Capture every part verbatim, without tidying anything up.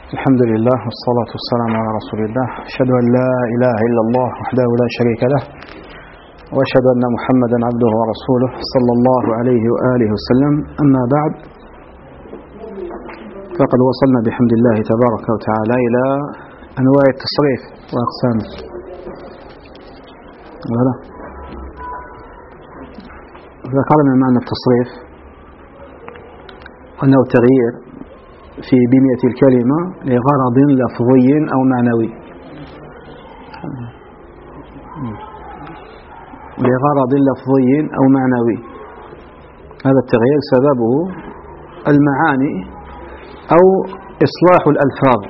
الحمد لله والصلاة والسلام على رسول الله. أشهد أن لا إله إلا الله وحده لا شريك له، وأشهد أن محمدا عبده ورسوله صلى الله عليه وآله وسلم. أما بعد، فقد وصلنا بحمد الله تبارك وتعالى إلى أنواع التصريف وأقسامه. ذكرنا معنى التصريف أنه تغيير في بنية الكلمة لغرض لفظي أو معنوي، لغرض لفظي أو معنوي. هذا التغيير سببه المعاني أو إصلاح الألفاظ.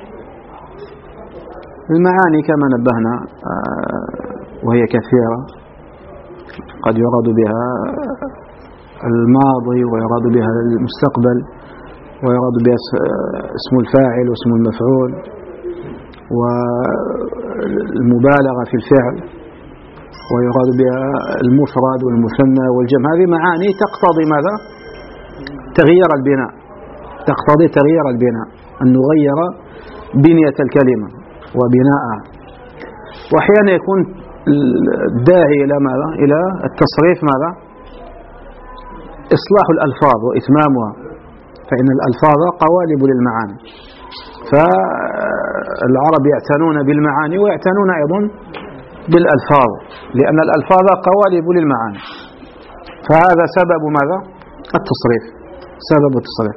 المعاني كما نبهنا وهي كثيرة، قد يراد بها الماضي ويراد بها المستقبل ويراد بها اسم الفاعل واسم المفعول والمبالغة في الفعل، ويراد بها المفرد والمثنى والجمع. هذه معاني تقتضي ماذا؟ تغيير البناء، تقتضي تغيير البناء، أن نغير بنية الكلمة وبناءها. وأحيانا يكون الداعي إلى ماذا؟ إلى التصريف ماذا؟ إصلاح الألفاظ وإتمامها، فإن الألفاظ قوالب للمعاني، فالعرب يعتنون بالمعاني ويعتنون أيضا بالألفاظ، لأن الألفاظ قوالب للمعاني. فهذا سبب ماذا؟ التصريف، سبب التصريف.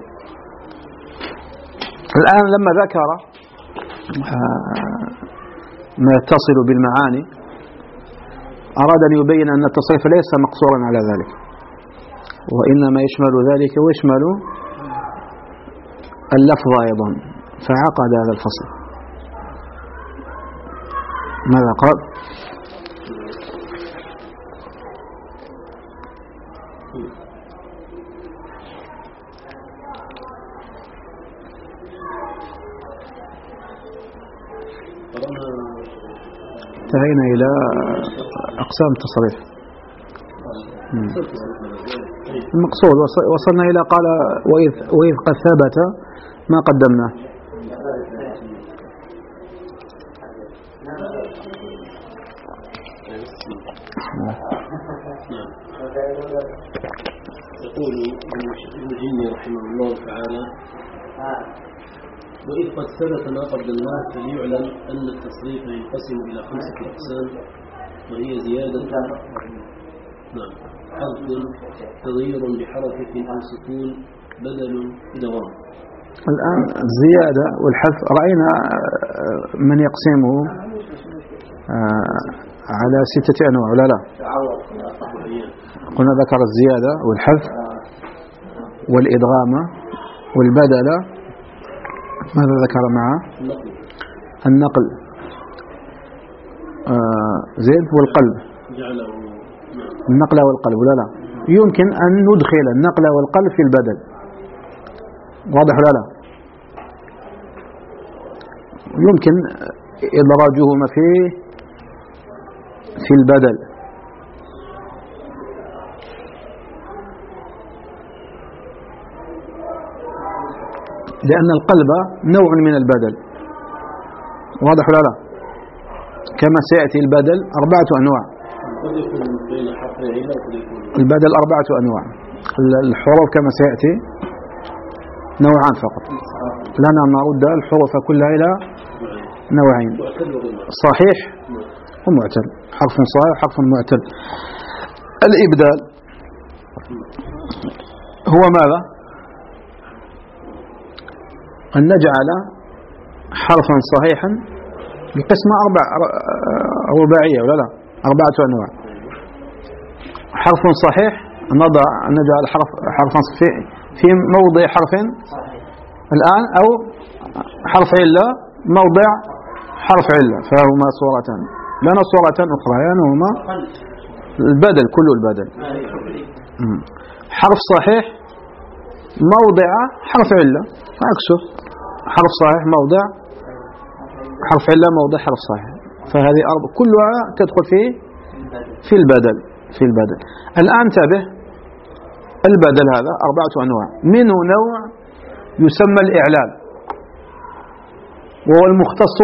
الآن لما ذكر ما يتصل بالمعاني، أراد أن يبين أن التصريف ليس مقصورا على ذلك، وإنما يشمل ذلك ويشمل اللفظ أيضا. فعقد هذا الفصل. ماذا قال؟ انتهينا إلى أقسام التصريف. المقصود وصلنا إلى قال وإذ, وإذ قد ثبت ما قدمناه. يقول المجني رحمه الله تعالى: وإذ قد ثبت ما قدمناه فليعلم أن التصريف ينقسم إلى خمسة أقسام، وهي زيادة نعم حذف، تغيير بحركة أو سكون، بدل دوام. الآن الزيادة والحذف رأينا من يقسمه على ستة أنواع ولا لا؟ قلنا ذكر الزيادة والحذف والإدغام والبدل. ماذا ذكر معه؟ النقل زين والقلب. النقل والقلب ولا لا؟ يمكن أن ندخل النقل والقلب في البدل، واضح ولا لا؟ يمكن إدراجهما في في البدل. لأن القلب نوع من البدل، واضح ولا لا؟ كما سيأتي البدل أربعة أنواع. البدل أربعة أنواع. الحروف كما سيأتي نوعان فقط، لنا نرد الحروف كلها إلى نوعين: صحيح ومعتل. حرف صحيح حرف معتل. الإبدال هو ماذا؟ أن نجعل حرفا صحيحا بقسمة أربع رباعية ولا لا؟ أربعة أنواع. حرف صحيح نضع نجعل حرف حرفا في في موضع حرف الآن، أو حرف علة موضع حرف علة، فهما صورتان. لنا صورتان أخريان هما البدل، كل البدل. حرف صحيح موضع حرف علة، عكسه حرف صحيح موضع حرف علة موضع حرف صحيح. فهذه أربع كلها تدخل في في البدل في البدل. الآن انتبه، البدل هذا أربعة أنواع، منه نوع يسمى الإعلال. وهو المختص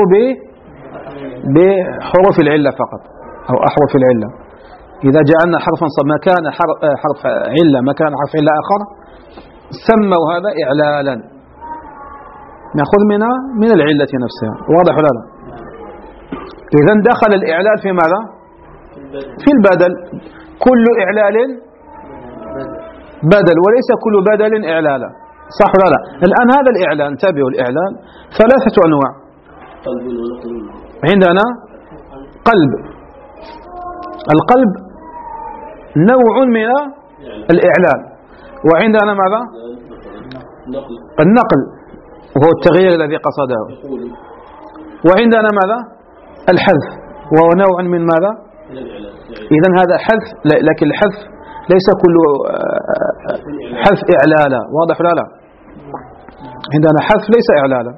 بحروف العلة فقط أو أحرف العلة. إذا جعلنا حرفا مكان حرف علة مكان حرف علة آخر سموا هذا إعلالا، نأخذ منها من العلة نفسها. واضح ولا لا؟ إذن دخل الإعلال في ماذا؟ في البدل. كل إعلال بدل وليس كل بدل إعلالا، صح ولا لا؟ الآن هذا الإعلان، انتبهوا، الإعلان ثلاثة أنواع. عندنا قلب، القلب نوع من الإعلان، وعندنا ماذا؟ النقل وهو التغيير الذي قصده، وعندنا ماذا؟ الحذف وهو نوع من ماذا؟ إذن هذا حذف، لكن الحذف ليس كل حذف إعلالا. واضح ولا لا؟ عندنا حذف ليس إعلالا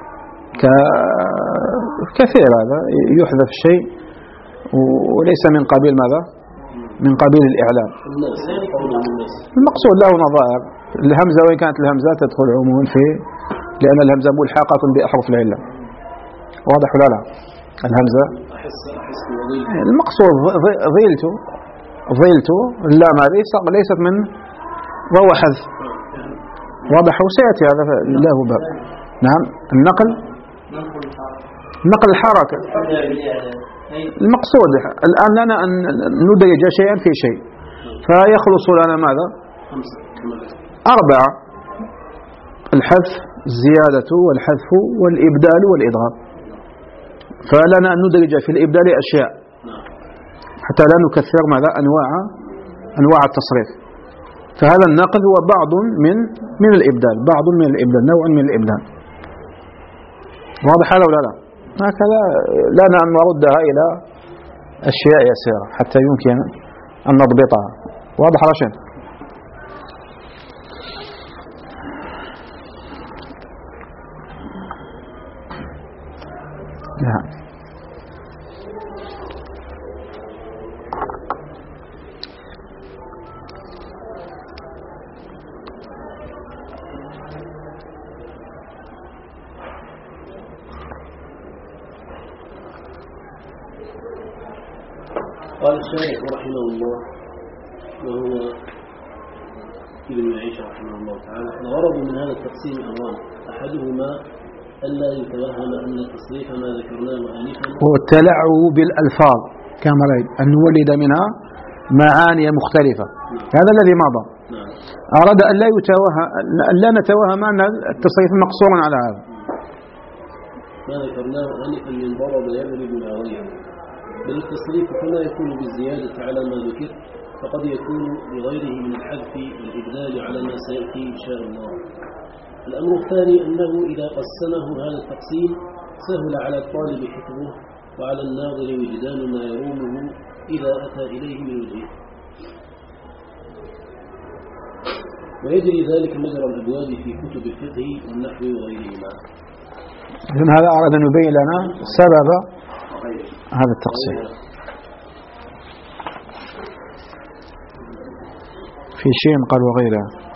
كثير، هذا يحذف شيء وليس من قبيل ماذا؟ من قبيل الإعلان. المقصود له نظائر. الهمزة وإن كانت الهمزة تدخل عموما في، لأن الهمزة ملحقة بأحرف العلة. واضح ولا لا؟ الهمزة المقصود ظلت ظلت اللام ليست من، وهو حذف. واضح، وسيأتي هذا له باب. نعم. النقل نقل الحركة. المقصود الآن لنا أن ندرج شيئا في شيء، فيخلص لنا ماذا؟ أربعة: الحذف، الزيادة، والحذف، والإبدال، والإدغام. فلنا أن ندرج في الإبدال أشياء حتى لا نكثر ماذا؟ أنواع أنواع التصريف. فهذا النقل هو بعض من من الإبدال، بعض من الإبدال، نوع من الإبدال. واضح هذا ولا لا؟ هكذا لنا أن نردها إلى أشياء يسيرة حتى يمكن أن نضبطها. واضح رشيد؟ نعم. قال الشارح رحمه الله وهو ابن عيسى رحمه الله تعالى: الغرض من هذا التقسيم أمران، أحدهما ألا يتوهم أن التصريف ما ذكرناه آنفا هو التلاعب بالألفاظ كما رأيت، أن نولد منها معاني مختلفة. هذا الذي مضى. أراد أن لا يتوهم، أن لا نتوهم أن التصريف مقصور على هذا. ما ذكرناه آنفا من ضرب يضرب مع غيره، بل التصريف كما يكون بالزيادة على ما ذكر فقد يكون بغيره من الحذف والإبدال على ما سيأتي إن شاء الله. الأمر الثاني أنه إذا قسمه هذا التقسيم سهل على الطالب حفظه وعلى الناظر وجدان ما يرومه إذا أتى إليه من وجهه، ويجري ذلك مجرى الأبواب في كتب الفقه والنحو وغيرهما. إذن هذا أراد أن يبين لنا سبب هذا التقسيم. في شيء قال وغيره.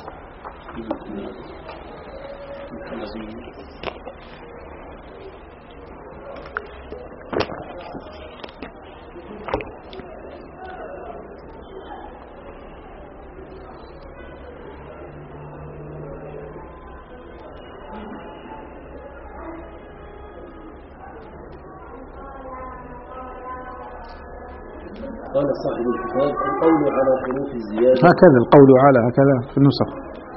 قال صاحب الكتاب: القول على حروف الزيادة، هكذا القول على هكذا في النسخ،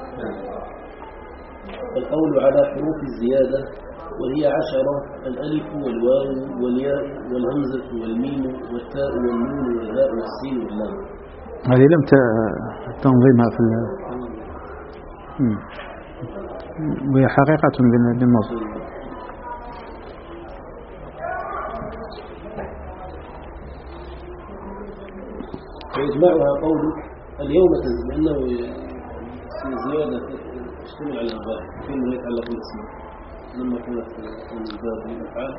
القول على حروف الزيادة وهي عشرة: الألف والواو والياء والهمزة والميم والتاء والنون والهاء والسين واللام. هذه لم تنظيمها في ال وهي حقيقة بالنظم. ويجمعها قولك اليوم تزيد، لأنه زيادة تشتمل على الباب فيما يتعلق بالاسم لما كانت الباب للأفعال.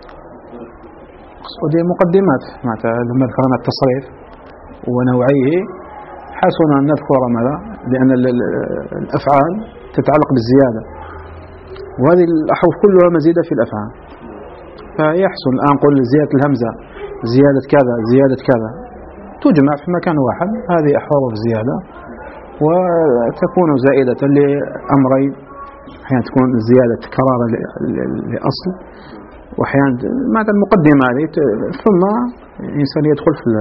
ودي مقدمات معناتها لما ذكرنا التصريف ونوعيه حسن أن نذكر ماذا؟ لأن الأفعال تتعلق بالزيادة، وهذه الأحرف كلها مزيدة في الأفعال. فيحصل الآن نقول زيادة الهمزة، زيادة كذا، زيادة كذا، تجمع في مكان واحد. هذه أحرف زيادة وتكون زائدة لأمرين، أحيانا تكون زيادة تكرار لأصل، وأحيانا مع المقدمة هذه ثم الإنسان يدخل في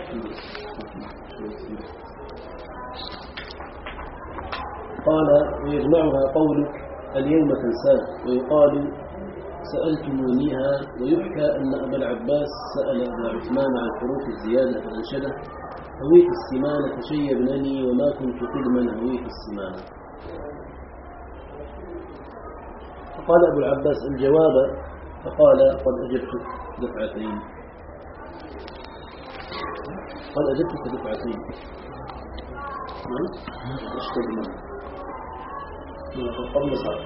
قال ويجمعها قولك اليوم تنساه، ويقال سألتمونيها. ويحكى أن أبا العباس سأل أبا عثمان عن حروف الزيادة فأنشده هويت السمان تشيبنني وما كنت قدما هويت السمان. فقال أبو العباس الجواب، فقال قد أجبتك دفعتين قد أجبتك دفعتين قبل صار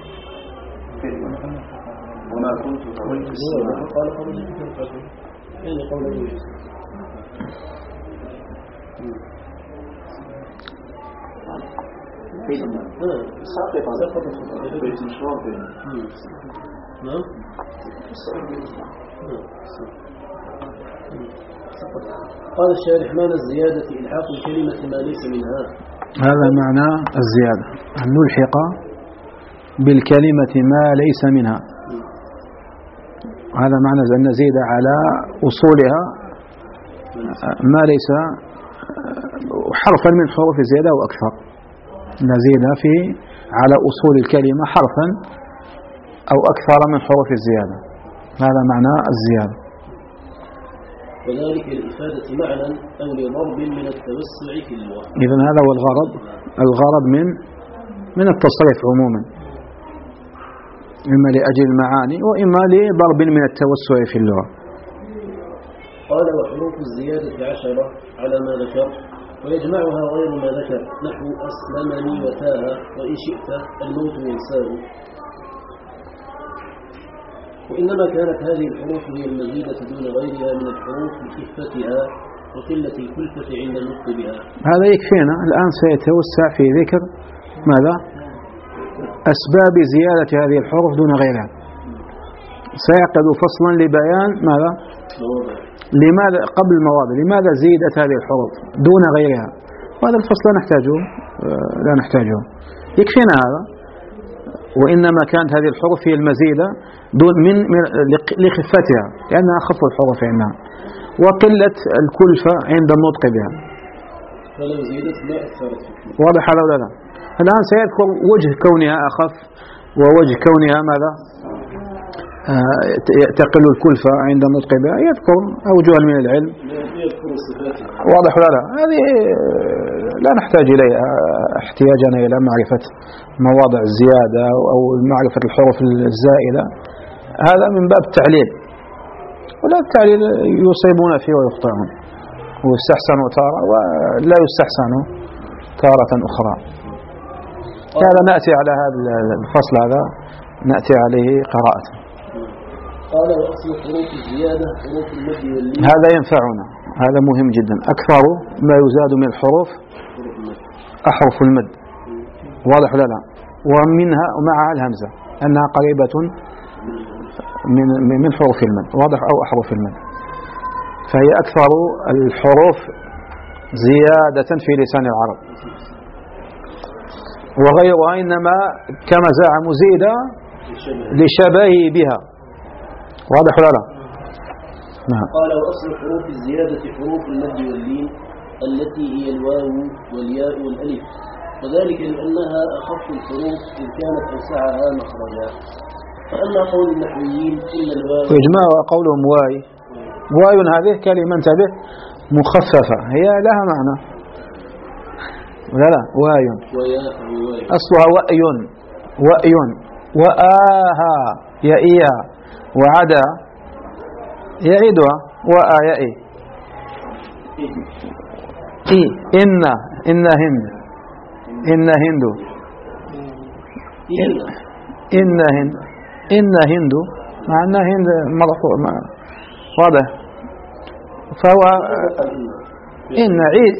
وما كنت هويت السمان قال قد أجبتك دفعتين يعني قول أبو سقط بيت مشروع نعم قال الشارح معنى الزيادة إلحاق الكلمة ما ليس منها. هذا معنى الزيادة، أن نلحق بالكلمة ما ليس منها. هذا معنى أن نزيد على أصولها ما ليس حرفا من حروف الزيادة وأكثر. نزيد في على أصول الكلمة حرفا أو أكثر من حروف الزيادة. هذا معنى الزيادة. وذلك لإفادة معنى أو لضرب من التوسع في اللغة. إذن هذا هو الغرض الغرض من من التصريف عموما، إما لأجل المعاني وإما لضرب من التوسع في اللغة. قال وحروف الزيادة عشرة على ما ذكر، ويجمعها غير ما ذكر نحو أسلمني وتاها وإن شئت الموت ينساه. وإنما كانت هذه الحروف هي المزيدة دون غيرها من الحروف لخفتها وقلة الكلفة عند النطق بها. هذا يكفينا. الآن سيتوسع في ذكر ماذا؟ أسباب زيادة هذه الحروف دون غيرها. سيعقد فصلا لبيان ماذا؟ لماذا قبل المواضع لماذا زيدت هذه الحروف دون غيرها. وهذا الفصل لا نحتاجه لا نحتاجه يكفينا هذا. وإنما كانت هذه الحروف هي المزيدة دون من, من لخفتها، لأنها أخف الحروف عندنا، وقلة الكلفة عند النطق بها. فلو زيدت لا أثرت. واضح هذا ولا لا؟ الآن سيذكر وجه كونها أخف ووجه كونها ماذا؟ آه تقل الكلفة عند النطق بها. يذكر أوجها من العلم. واضح ولا لا؟ هذه لا نحتاج إليها احتياجنا إلى معرفة مواضع الزيادة أو معرفة الحروف الزائدة. هذا من باب التعليل، ولا التعليل يصيبون فيه ويخطئون، ويستحسن تارة ولا يستحسن تارة أخرى. هذا نأتي على هذا الفصل هذا نأتي عليه قراءة. قال وأصل حروف الزيادة حروف المد واللين. هذا ينفعنا، هذا مهم جدا. أكثر ما يزاد من الحروف أحرف المد. واضح ولا لا؟ ومنها ومعها الهمزة أنها قريبة من من حروف المد. واضح؟ أو أحرف المد. فهي أكثر الحروف زيادة في لسان العرب، وغيرها إنما كما زعموا زيد لشبهه بها. واضح ولا لا؟ نعم. قال وأصل حروف الزيادة حروف المد واللين التي هي الواو والياء والألف، وذلك لأنها أخف الحروف إذ كانت أوسعها مخرجا. فأما قول النحويين إلا الواو ويجمع قولهم واي. واي هذه كلمة انتبه مخففة، هي لها معنى ولا لا؟ واي أصلها وأي وأي وآها يأيها وعدا يعيدها وآ يأي إي إن إن هند إن هند إن هند إن هند مع أن هند مرفوع. واضح؟ فهو إن عيد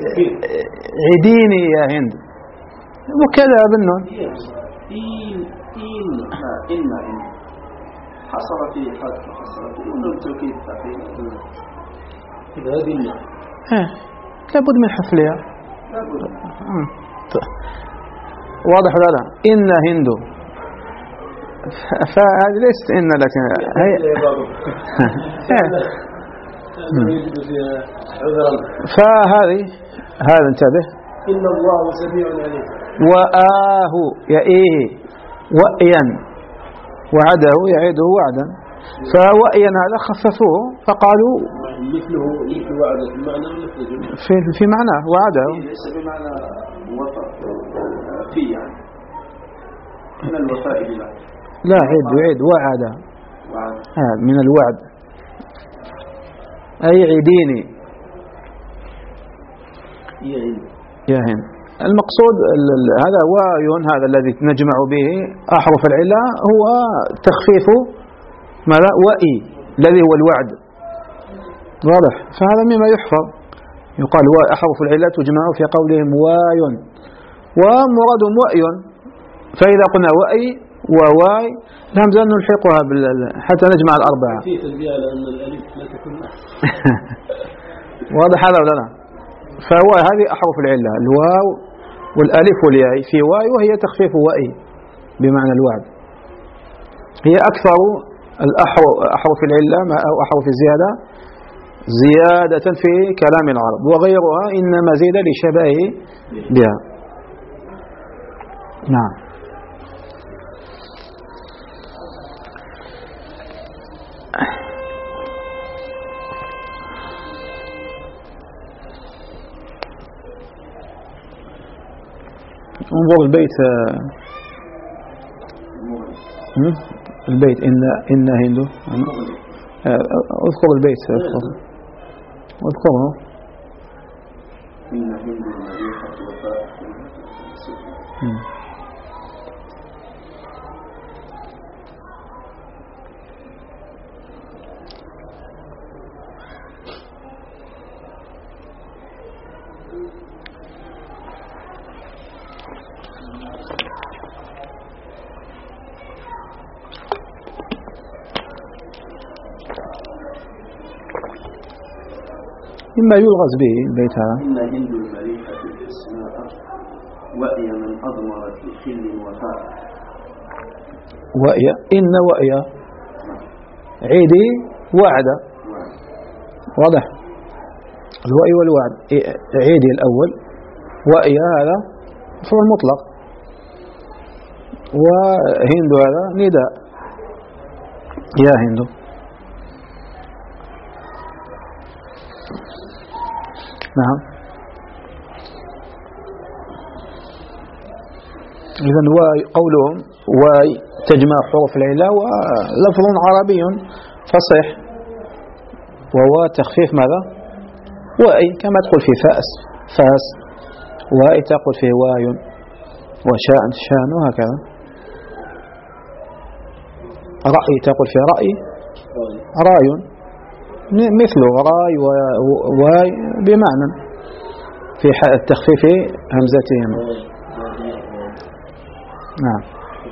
عيديني يا هند وكذا بالنون إن إن حصل فيه حذف حصل فيه ونون التوكيد تقريبا إذا هذه النوع لابد من حفلها. لابد. واضح ولا لا؟ إن هند، فهذه ليست إن لكن هي فهذه هذا انتبه. إن الله سميع عليم. وآه يأيه وأيا وعده يعيده وعدا، فوأيا هذا خففوه فقالوا مثله مثل وعده في معنى في في معناه وعده ليس بمعنى وفاء في يعني من الوفاء بالله. لا عيد يعيد وعد آه من الوعد أي عيديني يا هند. المقصود هذا وايون هذا الذي نجمع به أحرف العلة هو تخفيف ماذا وإي الذي هو الوعد. واضح؟ فهذا مما يحفظ، يقال أحرف العلة تجمع في قولهم وايون ومرادهم وأيون، فإذا قلنا وأي وواي الهمزة نلحقها حتى نجمع الأربعة. في تنبيه على أن الألف لا تكون واضح هذا ولا لا؟ فهو هذه أحرف العلة الواو والألف والياء في واي، وهي تخفيف وأي بمعنى الوعد. هي أكثر الأحرف العلة أو أحرف الزيادة زيادة في كلام العرب، وغيرها إنما زيد لشبهه بها. نعم. انظر البيت البيت إن إن هندو اذكر البيت اذكره. إن هند مليحة وفاء. مما يلغز به البيت هذا. إن هند المليحة الأسماء وأي من أضمرت لخل وفاء. وأي إن وأي عيدي وعد. واضح؟ الوأي والوعد عيدي الأول، وأي هذا فعل مطلق، وهند هذا نداء يا هند. نعم. إذن قولهم واي تجمع حروف العلة ولفظ عربي فصيح، وهو تخفيف ماذا؟ واي، كما تقول في فاس فاس، واي تقول فيه واي، وشاء شان، وهكذا. رأي تقول فيه رأي راي، مثل راي وواي بمعنى في التخفيف همزتهم. نعم.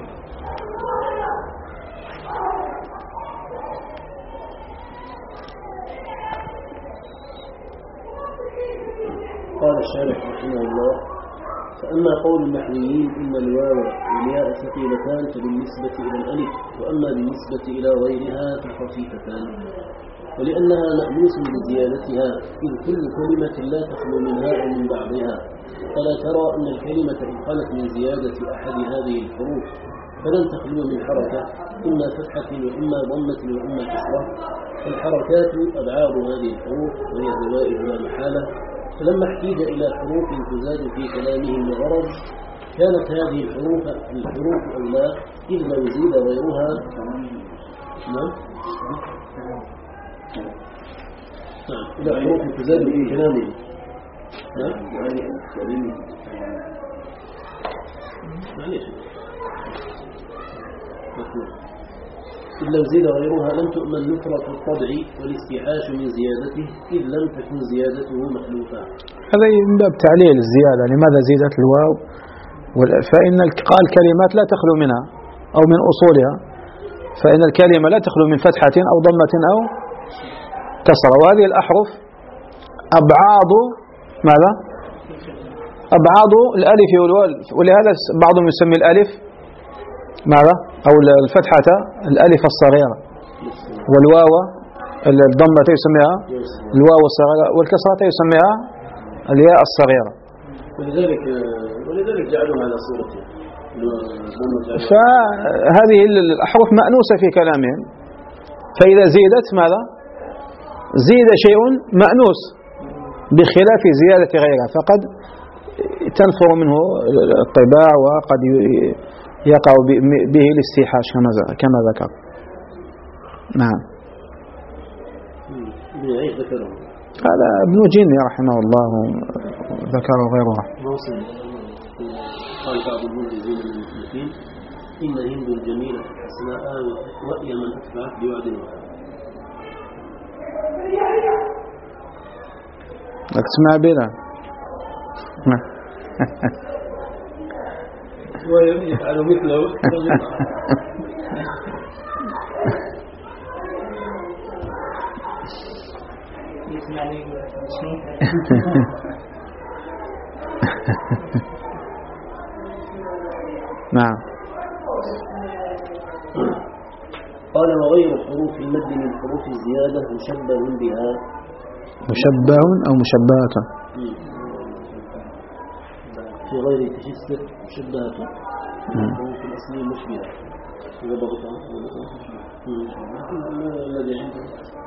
قال الشارح رحمه الله: فأما قول النحويين إن الواو والياء ثقيلتان فبالنسبة إلى الألف، وأما بالنسبة إلى غيرها فخفيفتان، ولأنها مألوس بزيادتها، إذ كل كلمة لا تخلو منها أو من بعضها. فلا ترى أن الكلمة إن خلت من زيادة أحد هذه الحروف فلن تخلو من حركة، إما فتحة وإما ضمة وإما كسرة. فالحركات أبعاد هذه الحروف وهي زوائد لا محالة. فلما احتيج إلى حروف تزاد في كلامهم لغرض كانت هذه الحروف الحروف أولى، إذ لو زيد غيرها نعم إلى حروف تزاد في كلامهم نعم معليش إذ لو زيد غيرها لم تؤمن نفرة الطبع والاستيحاش من زيادته، إذ لم تكن زيادته مخلوفة. هذا من باب تعليل الزيادة. لماذا زيدت الواو؟ فإن قال كلمات لا تخلو منها، أو من أصولها، فإن الكلمة لا تخلو من فتحة أو ضمة أو كسرة. وهذه الأحرف أبعاض ماذا؟ أبعاض الألف والواو، ولهذا بعضهم يسمي الألف ماذا؟ أو الفتحة الألف الصغيرة، والواو الضمة يسميها الواو الصغيرة، والكسرة يسميها الياء الصغيرة. ولذلك ولذلك جعلوا على صورته. فهذه الأحرف مأنوسة في كلامهم، فإذا زيدت ماذا؟ زيد شيء مأنوس بخلاف زيادة غيرها، فقد تنفر منه الطباع وقد يقع به الاستيحاش كما ذكر. نعم. هذا ابن جني رحمه الله ذكره غيره. قال بعض المنجزين من المسلمين: إن هند الجميلة الحسناء وأي من أتبعت بوعد وفاء. لك تسمع بنا ويفعل مثله. نعم. قال: وغير حروف المد من حروف الزيادة مشبه بها. مشبه أو مشبهة في غير تشسر مشبهة في الأصل مشبهة. إذا ضغطها الذي عنده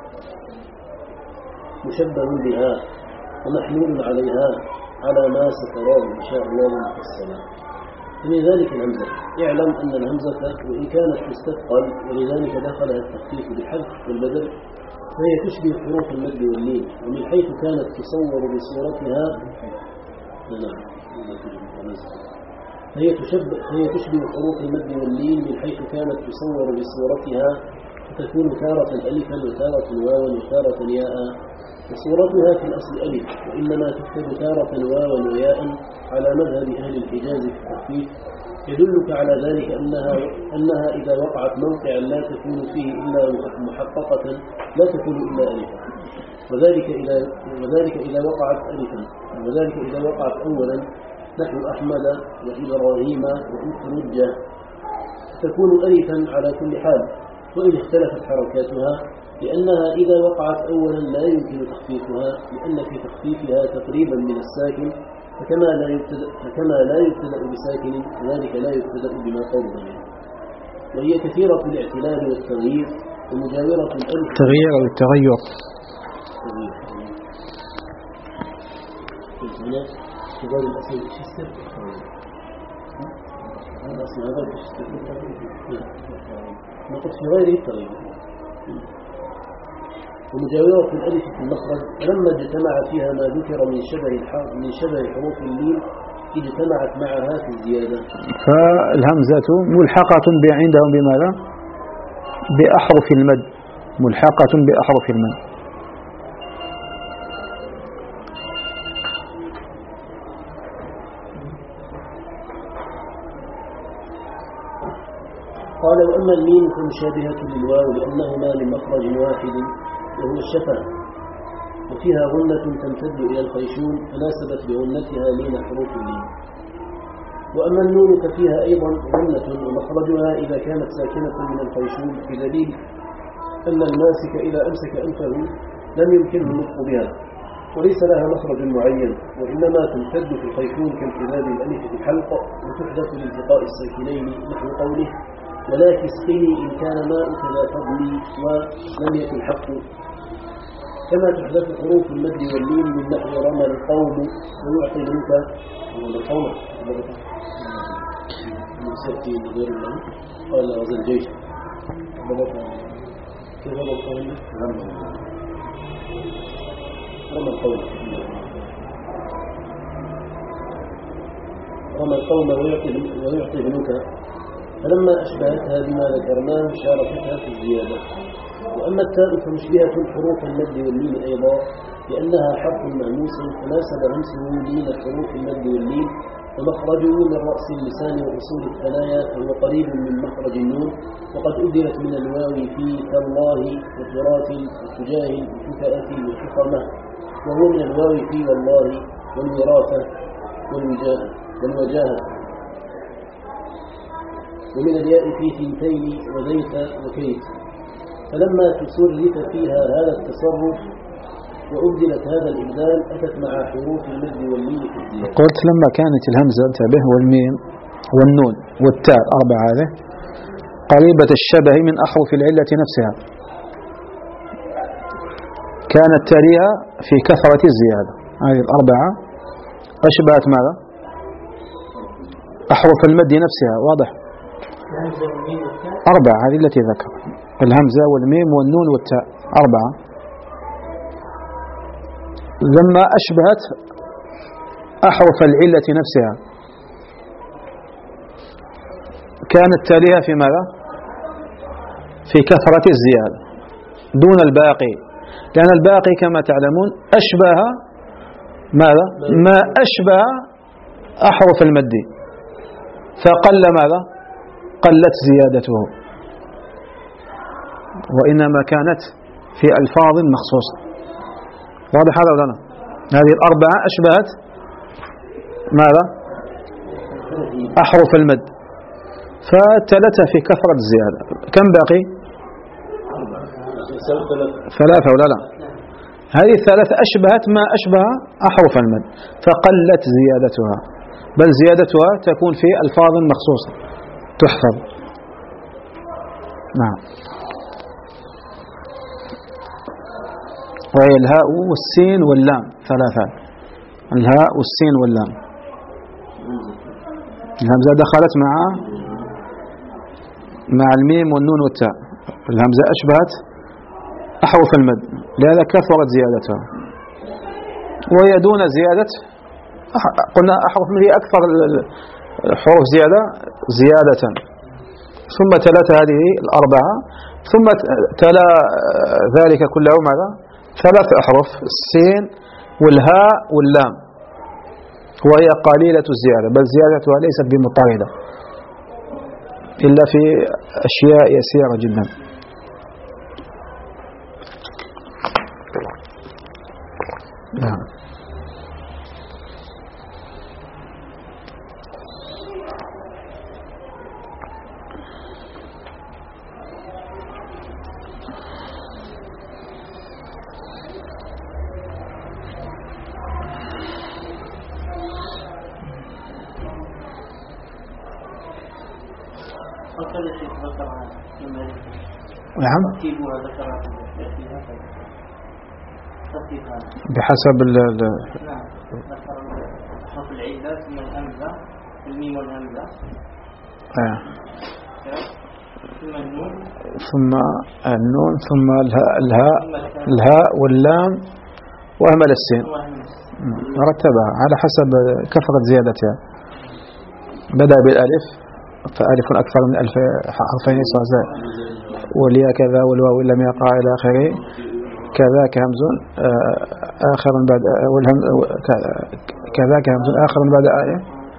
مشبه بها ومحمول عليها على ما ستراه إن شاء الله مفصلا. من ذلك الهمزة. اعلم أن الهمزة وإن كانت تستثقل ولذلك دخلها التخفيف بالحذف والبدل، فهي تشبه حروف المد واللين، ومن حيث كانت تصور بصورتها هي تشبه هي تشبه حروف المد واللين من حيث كانت تصور بصورتها، فتكون تارة ألفا وتارة واوا وتارة ياء، وصورتها في الأصل ألف، وإنما تكتب تارة واوا وياء على مذهب أهل الحجاز في التخفيف. يدلك على ذلك أنها أنها إذا وقعت موقعا لا تكون فيه إلا محققة لا تكون إلا ألفا، وذلك إذا وذلك إذا وقعت ألفا وذلك إذا وقعت أولا نحو أحمد وإبراهيم وأخرجة تكون ألفا على كل حال، وإن اختلفت حركاتها، لأنها إذا وقعت أولا لا يمكن تخفيفها، لأن في تخفيفها تقريبا من الساكن، فكما لا يبتدأ, فكما لا يبتدأ بساكن كذلك لا يبتدأ بما قرب منه. وهي كثيرة الاعتلال والتغيير ومجاورة الألف. التغيير أو التغير. هنا كبار الأصل الشستر الأصل هذا الشستر نقص في غيره التغيير. ومجاورة الألف في المخرج، فلما اجتمع فيها ما ذكر من شبه من شبه حروف اللين اجتمعت معها في الزيادة. فالهمزة ملحقة عندهم بماذا؟ بأحرف المد، ملحقة بأحرف المد. قال: وأما الميم فمشابهة للواو لأنهما من مخرج واحد وهو الشفة، وفيها غنة تمتد إلى الخيشوم فناسبت بغنتها لين حروف اللين. وأما النون ففيها أيضا غنة ومخرجها إذا كانت ساكنة من الخيشوم، بدليل أن الماسك إذا أمسك أنفه لم يمكنه النطق بها، وليس لها مخرج معين، وإنما تمتد في الخيشوم كامتداد الألف في الحلق، وتحدث لالتقاء الساكنين نحو قوله: ولكن اسقني إن كان ماؤك لا فضلي ولم يكن حق. كما تحدث حروف المد واللين من نحو رمى القوم ويعطي منك رمى القوم يسكي غير الله قال غزا الجيش كيف رمى القوم رمى القوم رمى القوم ويعطي منك، فلما أشبهتها بما ذكرناه شاركتها في الزيادة. وأما التاء فمشبهة حروف المد واللين أيضا، لأنها حرف مهموس فناسب همسه لين حروف المد واللين، ومخرجه من رأس اللسان وأصول الثنايا فهو قريب من مخرج النون، وقد أبدلت من الواو في تالله وترات وتجاهل وشفاءة وشفمة، وهو من الواو في والله والوراثة والوجاهة، ومن الياء في ثنتين وزيت وكيت. فلما تصرف فيها هذا التصرف وأبدلت هذا الإبدال أتت مع حروف المد والميم في الزيادة. قلت لما كانت الهمزة انتبه والميم والنون والتاء أربعة هذه قريبة الشبه من أحرف العلة نفسها، كانت تاليها في كثرة الزيادة. هذه الأربعة أشبهت ماذا؟ أحرف المد نفسها. واضح؟ أربعة هذه التي ذكر، الهمزة والميم والنون والتاء أربعة. لما أشبهت أحرف العلة نفسها كانت تاليها في ماذا؟ في كثرة الزيادة دون الباقي، لأن الباقي كما تعلمون أشبه ماذا؟ ما أشبه أحرف المد، فقل ماذا؟ قلت زيادته، وإنما كانت في ألفاظ مخصوصة. واضح هذا ولا لا؟ هذه الأربعة أشبهت ماذا؟ أحرف المد، فتلتها في كثرة الزيادة. كم باقي؟ ثلاثة ولا لا؟ هذه الثلاثة أشبهت ما أشبه أحرف المد فقلت زيادتها، بل زيادتها تكون في ألفاظ مخصوصة تحفظ. نعم. وهي الهاء والسين واللام ثلاثة، الهاء والسين واللام. الهمزة دخلت مع مع الميم والنون والتاء، الهمزة أشبهت أحرف المد لهذا كثرت زيادتها، وهي دون زيادة. قلنا أحرف المد هي أكثر الحروف زيادة زيادة، ثم تلت هذه الأربعة، ثم تلا ذلك كله ماذا؟ ثلاث أحرف، السين والهاء واللام، وهي قليلة الزيادة، بل زيادتها ليست بمضطردة إلا في أشياء يسيرة جدا. نعم. نعم. بحسب ال نعم. حرف العلة ثم الهمزة، الميم والهمزة، آه. ثم النون، ثم النون، ثم الهاء الهاء الهاء واللام وهمل السين. رتبها على حسب كثرة زيادتها. بدأ بالألف فألف أكثر من ألف حرفين صازاء، والياء كذا والواو لم يقع إلى آخره، كذاك همز آخر بعد والهم كذاك همز آخر بعد آية،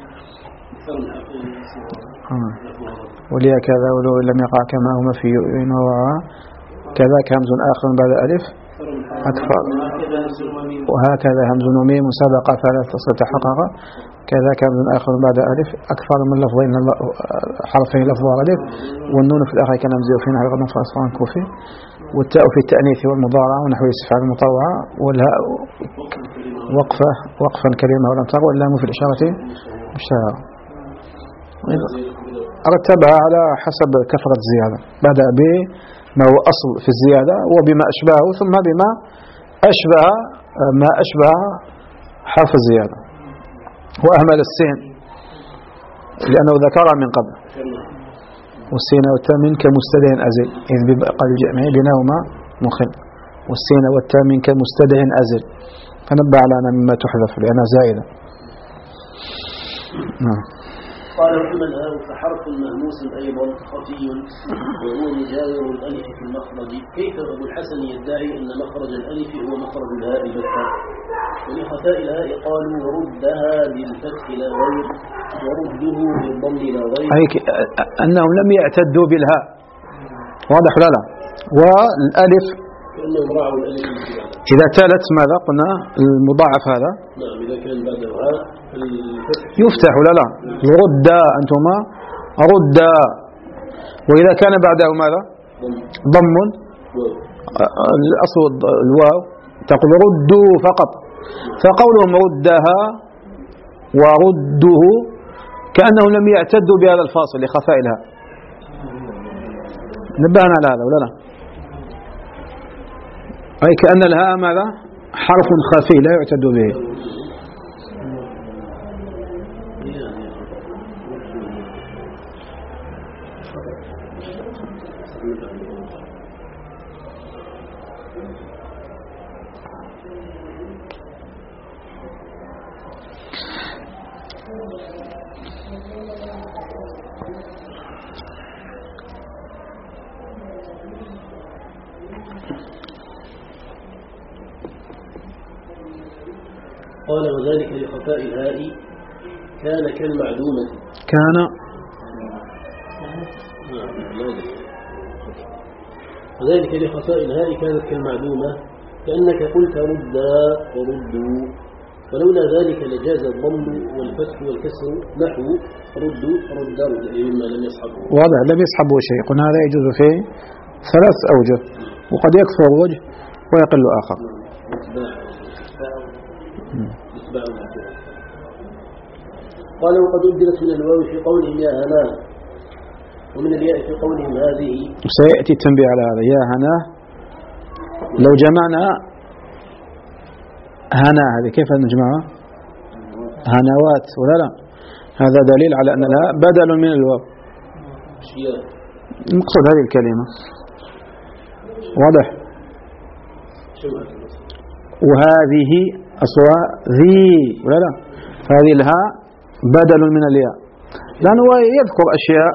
والياء كذا والواو لم يقع كما هما في يؤمن ووعى، كذاك همز آخر بعد ألف أكثر، وهكذا همز وميم سبق ثلاث تحقق، كذاك همز آخر بعد ألف أكثر من لفظين حرفين لفظ ألف، والنون في الآخر كان همزة وفي نحو غضن فأصفان كوفي، والتاء في التأنيث والمضارعة ونحو استفعال المطوعة، والهاء وقفة وقفا كلمة ولم تر، واللام في الإشارة مشتهرة. رتبها على حسب كثرة الزيادة، بدأ بما هو أصل في الزيادة وبما أشبهه، ثم بما أشبه ما أشبه حرف الزيادة، وأهمل السين لأنه ذكرها من قبل، والسين والتاء من كمستدع أزل إذ بقى الجمع بينهما مخل، والسين والتاء من كمستدع أزل، فنبه على أن مما تحذف لأنها زائدة. نعم. قال وأما الهاء فحرف مهموس أيضا خفي وهو مجاور الألف في المخرج. كيف أبو الحسن يدعي أن مخرج الألف هو مخرج الهاء البتة؟ ولخفاء الهاء قالوا وردها بالفتح لا غير ورده بالضم لا غير، أي أنهم لم يعتدوا بالهاء. واضح ولا لا؟ والألف كأنهم راعوا الألف إذا تالت ماذا قلنا المضاعف هذا؟ نعم إذا كان بعد الهاء الفتح يفتح ولا لا؟ رد أنتما رد، وإذا كان بعده ماذا؟ ضم الأصل الواو تقول ردوا فقط، فقولهم ردها ورده كأنهم لم يعتدوا بهذا الفاصل لخفاء الهاء. نبهنا على هذا ولا لا؟ أي كأن الهاء ماذا؟ حرف خفي لا يعتد به. قال وذلك لخفاء الهاء كان كالمعدومة. كان وذلك لخفاء الهاء كانت كالمعدومة كأنك قلت ردا وردوا، ولولا ذلك لجاز الضم والفتح والكسر نحو ردوا ردوا مما لم يصحبه. واضح لم يصحبه شيء. قلنا هذا يجوز فيه ثلاث أوجه، وقد يكثر وجه ويقل آخر. قال وقد أبدلت من الواو في قولهم يا هنا، ومن الياء في قولهم هذه. سيأتي التنبيه على هذا. يا هنا لو جمعنا هنا هذه كيف نجمعها؟ هنوات ولا لا؟ هذا دليل على أن لها بدل من الواو. المقصود هذه الكلمة واضح. وهذه أصلها ذي ولا لا؟ هذه لها بدل من الياء، لأنه يذكر أشياء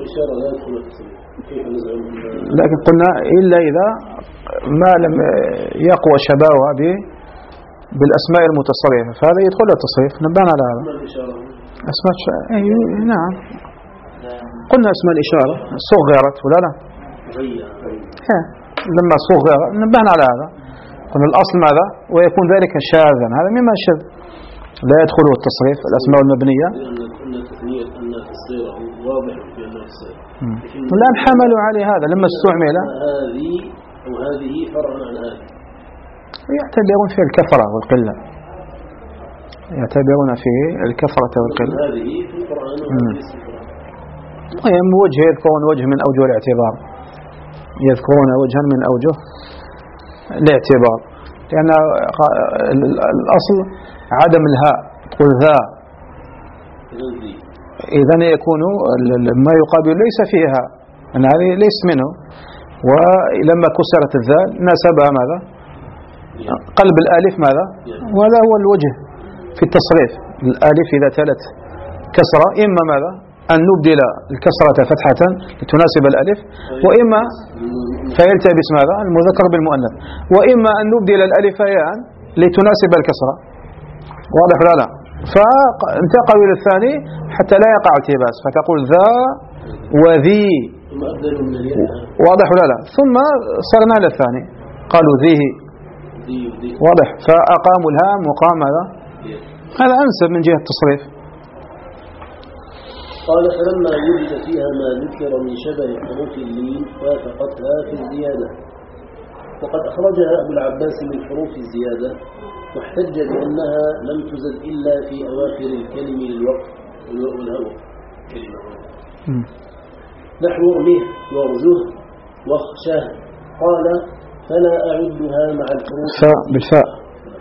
لكن قلنا إلا إذا ما لم يقوى شبابها بالأسماء المتصرفة، فهذا يدخل التصريف. نبهنا على هذا. أسماء ش... أي... نعم قلنا أسماء الإشارة صغرت ولا لا؟ لما صغر نبهنا على هذا. قلنا الأصل ماذا؟ ويكون ذلك شاذا، هذا مما شذ لا يدخله التصريف الأسماء المبنية. والآن حملوا عليه هذا لما استعمل هذه أو هذه فرع عن هذه، يعتبرون فيه الكثرة والقلة، يعتبرون فيه الكثرة والقلة. هذه في القرآن وهم وجه يذكرون وجه من أوجه الاعتبار، يذكرون وجها من أوجه الاعتبار، لأن الأصل عدم الهاء تقول ذا، إذن يكون ما يقابل ليس فيها أن هذه ليس منه، ولما كسرت الذال ناسبها ماذا؟ قلب الآلف ماذا؟ وهذا هو الوجه في التصريف. الآلف إذا تلت كسرة إما ماذا؟ أن نبدل الكسرة فتحة لتناسب الألف، وإما فيلتبس ماذا؟ المذكر بالمؤنث، وإما أن نبدل الألف ياء لتناسب الكسرة. واضح ولا لا؟ فانتقلوا إلى الثاني حتى لا يقع التباس، فتقول ذا وذي. واضح ولا لا؟ ثم صرنا إلى الثاني قالوا ذيه. واضح. فأقاموا الهاء مقام هذا هذا أنسب من جهة التصريف. قال فلما وجد فيها ما ذكر من شبه حروف اللين وافقتها في الزيادة، وقد أخرجها أبو العباس من حروف الزيادة، واحتج بأنها لم تزد إلا في أواخر الكلم للوقف والهوى كلمة نحو ارميه وارجه واخشه. قال فلا أعدها مع الحروف فاء بالفاء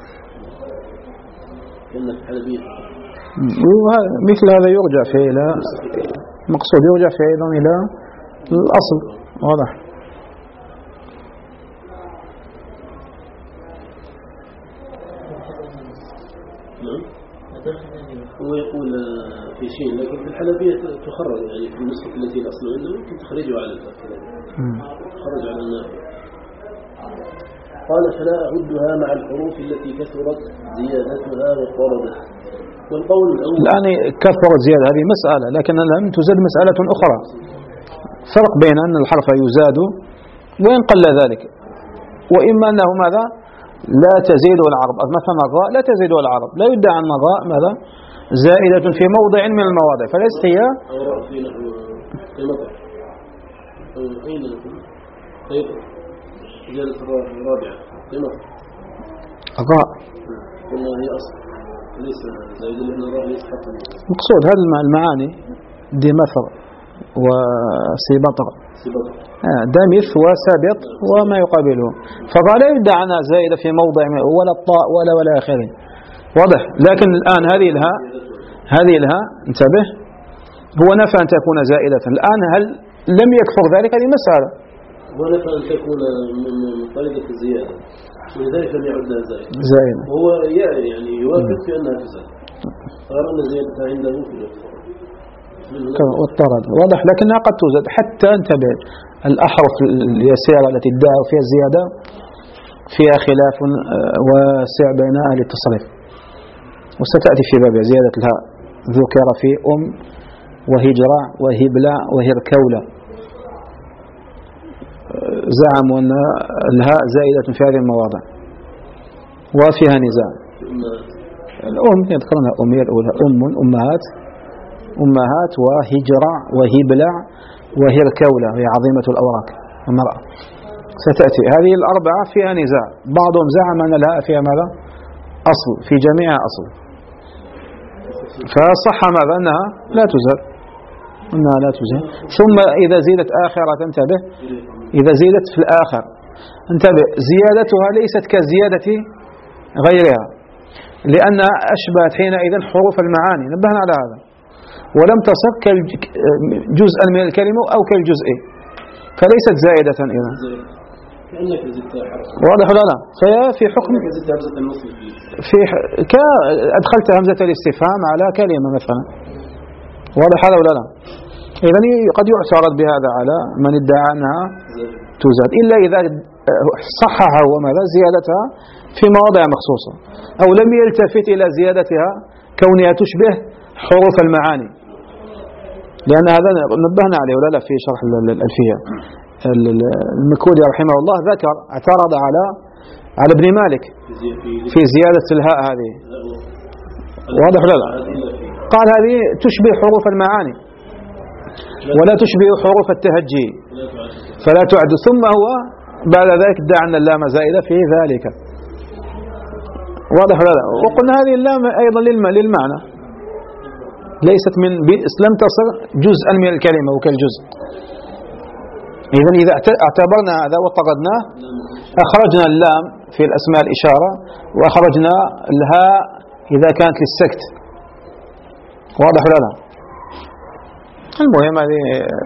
كأنك حلبية. مثل هذا يرجع فيه إلى مقصود، يرجع فيه أيضا إلى الأصل. واضح. هو يقول في شيء، لكن في الحنفية تخرج يعني في النسخة التي الأصل عنده ممكن تخرجه على الكلام، تخرج على النافع. قال فلا أعدها مع الحروف التي كثرت زيادتها وطردت. والقول الأول الآن كثرت زيادة هذه مسألة، لكن لم تزاد مسألة أخرى. فرق بين أن الحرف يزاد وإن قل ذلك، وإما أنه ماذا لا تزيد العرب، مثلا الراء لا تزيد العرب، لا يدعى أن الراء ماذا زائدة في موضع من المواضع، فليست هي أو راء في نحو في مطر أو أين نقول طيب زيادة الراء الرابعة في مطر الراء قلنا هي أصل ليس زائدة، لأن الراء ليس حتى مقصود هذه المعاني دي مثر وسبطر دمث وسابط وما يقابله، فالراء لا يدعى أنها زائدة في موضع ولا الطاء ولا ولا آخره، واضح. لكن الآن هذه الهاء هذه الهاء انتبه، هو نفى أن تكون زائدة. الآن هل لم يكفر ذلك؟ هذه مسألة. هو نفى أن تكون من طريقة الزيادة، ولذلك لم يعدها زائدة زائدة. وهو يعني يوافق في أنها تزال، غير أن زيادتها عنده في الاختيار والطرد واضح، لكنها قد توجد حتى انتبه الأحرف اليسيرة التي ادعوا فيها الزيادة فيها خلاف واسع بين أهل التصريف، وستأتي في باب زيادة الهاء ذكر في أم وهجرة وهبلة وهركولة، زعموا أن الهاء زائدة في هذه المواضع وفيها نزاع. الأم يذكرونها أمية الأولى أم أمهات أمهات وهجرة وهبلع وهركولة وهي عظيمة الأوراق المرأة، ستأتي هذه الأربعة فيها نزاع. بعضهم زعم أن الهاء فيها ماذا أصل في جميعها أصل، فصح ماذا أنها لا تزال أنها لا تزال. ثم إذا زيدت آخرة انتبه، إذا زيدت في الآخر انتبه زيادتها ليست كزيادة غيرها، لأنها أشبهت حينئذ حروف المعاني، نبهنا على هذا، ولم تصف جزءا من الكلمة أو كالجزء، فليست زائدة إذا كأنك زدت حرف واضح ولا لا؟ فهي في حكم زدت همزة الوصل في ك أدخلت همزة الاستفهام على كلمة مثلا، واضح هذا ولا لا؟ إذن قد يعترض بهذا على من ادعى أنها تزاد، إلا إذا صحح هو ماذا زيادتها في مواضع مخصوصة، أو لم يلتفت إلى زيادتها كونها تشبه حروف المعاني، لأن هذا نبهنا عليه ولا لا في شرح الألفية. المكودي رحمه الله ذكر اعترض على على ابن مالك في زيادة الهاء هذه، واضح ولا لا؟ قال هذه تشبه حروف المعاني ولا تشبه حروف التهجي فلا تعد، ثم هو بعد ذلك ادعى أن اللام زائدة في ذلك، واضح ولا لا؟ وقلنا هذه اللام أيضا للمعنى ليست من لم تصل جزءا من الكلمة وكالجزء. إذن إذا اعتبرنا هذا وطردناه أخرجنا اللام في الأسماء الإشارة وأخرجنا الهاء إذا كانت للسكت، واضح ولا لا؟ المهم هذه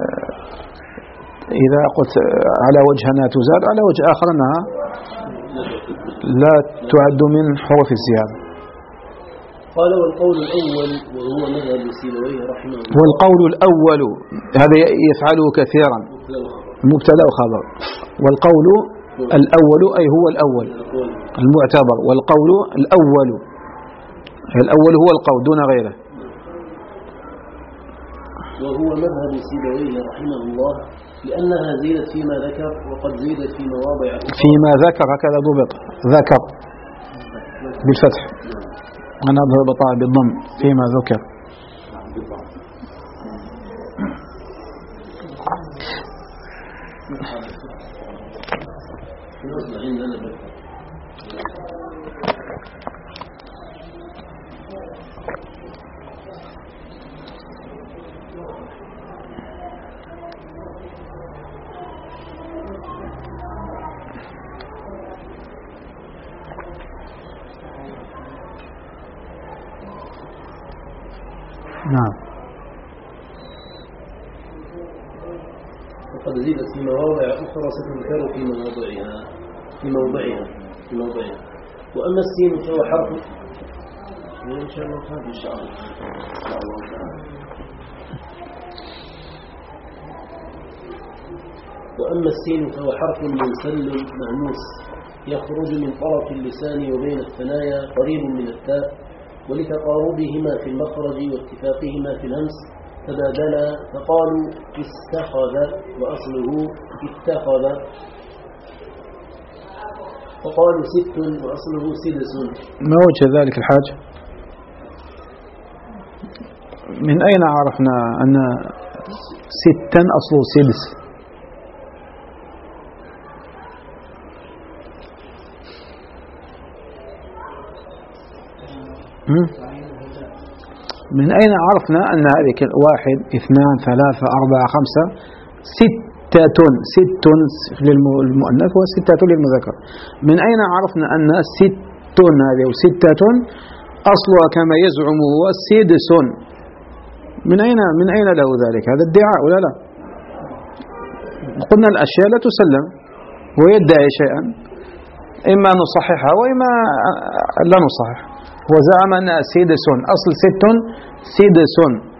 إذا قلت على وجه أنها تزاد، على وجه آخر أنها لا تعد من حروف الزيادة. قال والقول الأول وهو مذهب سيبويه رحمه الله، والقول الأول هذا يفعله كثيرا مبتدا وخبر، والقول الأول أي هو الأول المعتبر، والقول الأول الأول هو القول دون غيره. وهو مذهب سيبويه رحمه الله لأنها زيدت فيما ذكر، وقد زيدت في مواضع فيما ذكر هكذا ضبط، ذكر بالفتح أنا ضبطها بالضم فيما ذكر. نعم. وقد زيدت في مواضع أخرى ستذكر في مواضعها في موضعها في موضعها. وأما السين فهو حرف إن شاء الله خير إن شاء الله. وأما السين فهو حرف منسل مهموس يخرج من طرف اللسان وبين الثنايا قريب من التاء، ولتقاربهما في المخرج واتفاقهما في الهمس تبادلا فقالوا استخذ وأصله اتخذ، فقالوا ست وأصله سدس. ما وجه ذلك الحاج؟ من أين عرفنا أن ستا أصله سدس؟ من أين عرفنا أن هذه واحد اثنان ثلاثة أربعة خمسة ستة ست للمؤنث وستة للمذكر؟ من أين عرفنا أن ست هذه وستة أصلها كما يزعم هو سدس؟ من أين من أين له ذلك؟ هذا ادعاء ولا لا؟ قلنا الأشياء لا تسلم، ويدعي شيئا إما نصححها وإما لا نصحح. وزعم أن سدس أصل ست سدس.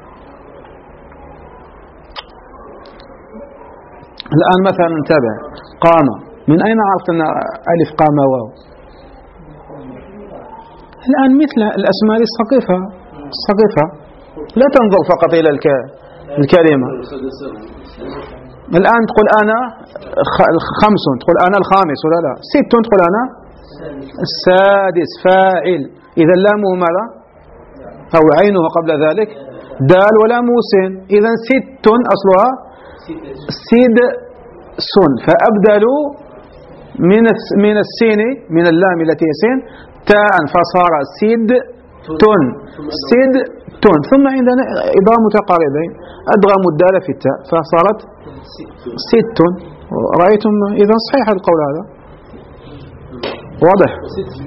الآن مثلا نتابع قام، من أين عرفت أن ألف قام واو؟ الآن مثل الأسماء السقيفة السقيفة لا تنظر فقط إلى الكلمة. الآن تقول أنا خمس، تقول أنا الخامس ولا لا؟ ست تقول أنا السادس فاعل. إذا لامه ماذا؟ أو عينه قبل ذلك دال ولامه سين. إذا ست أصلها سدس، فأبدلوا من من السين من اللام التي هي سين تاء فصار سد تن سد تن. ثم عندنا إضغام متقاربين أدغموا الدال في التاء فصارت ست. رأيتم؟ إذا صحيح القول هذا واضح.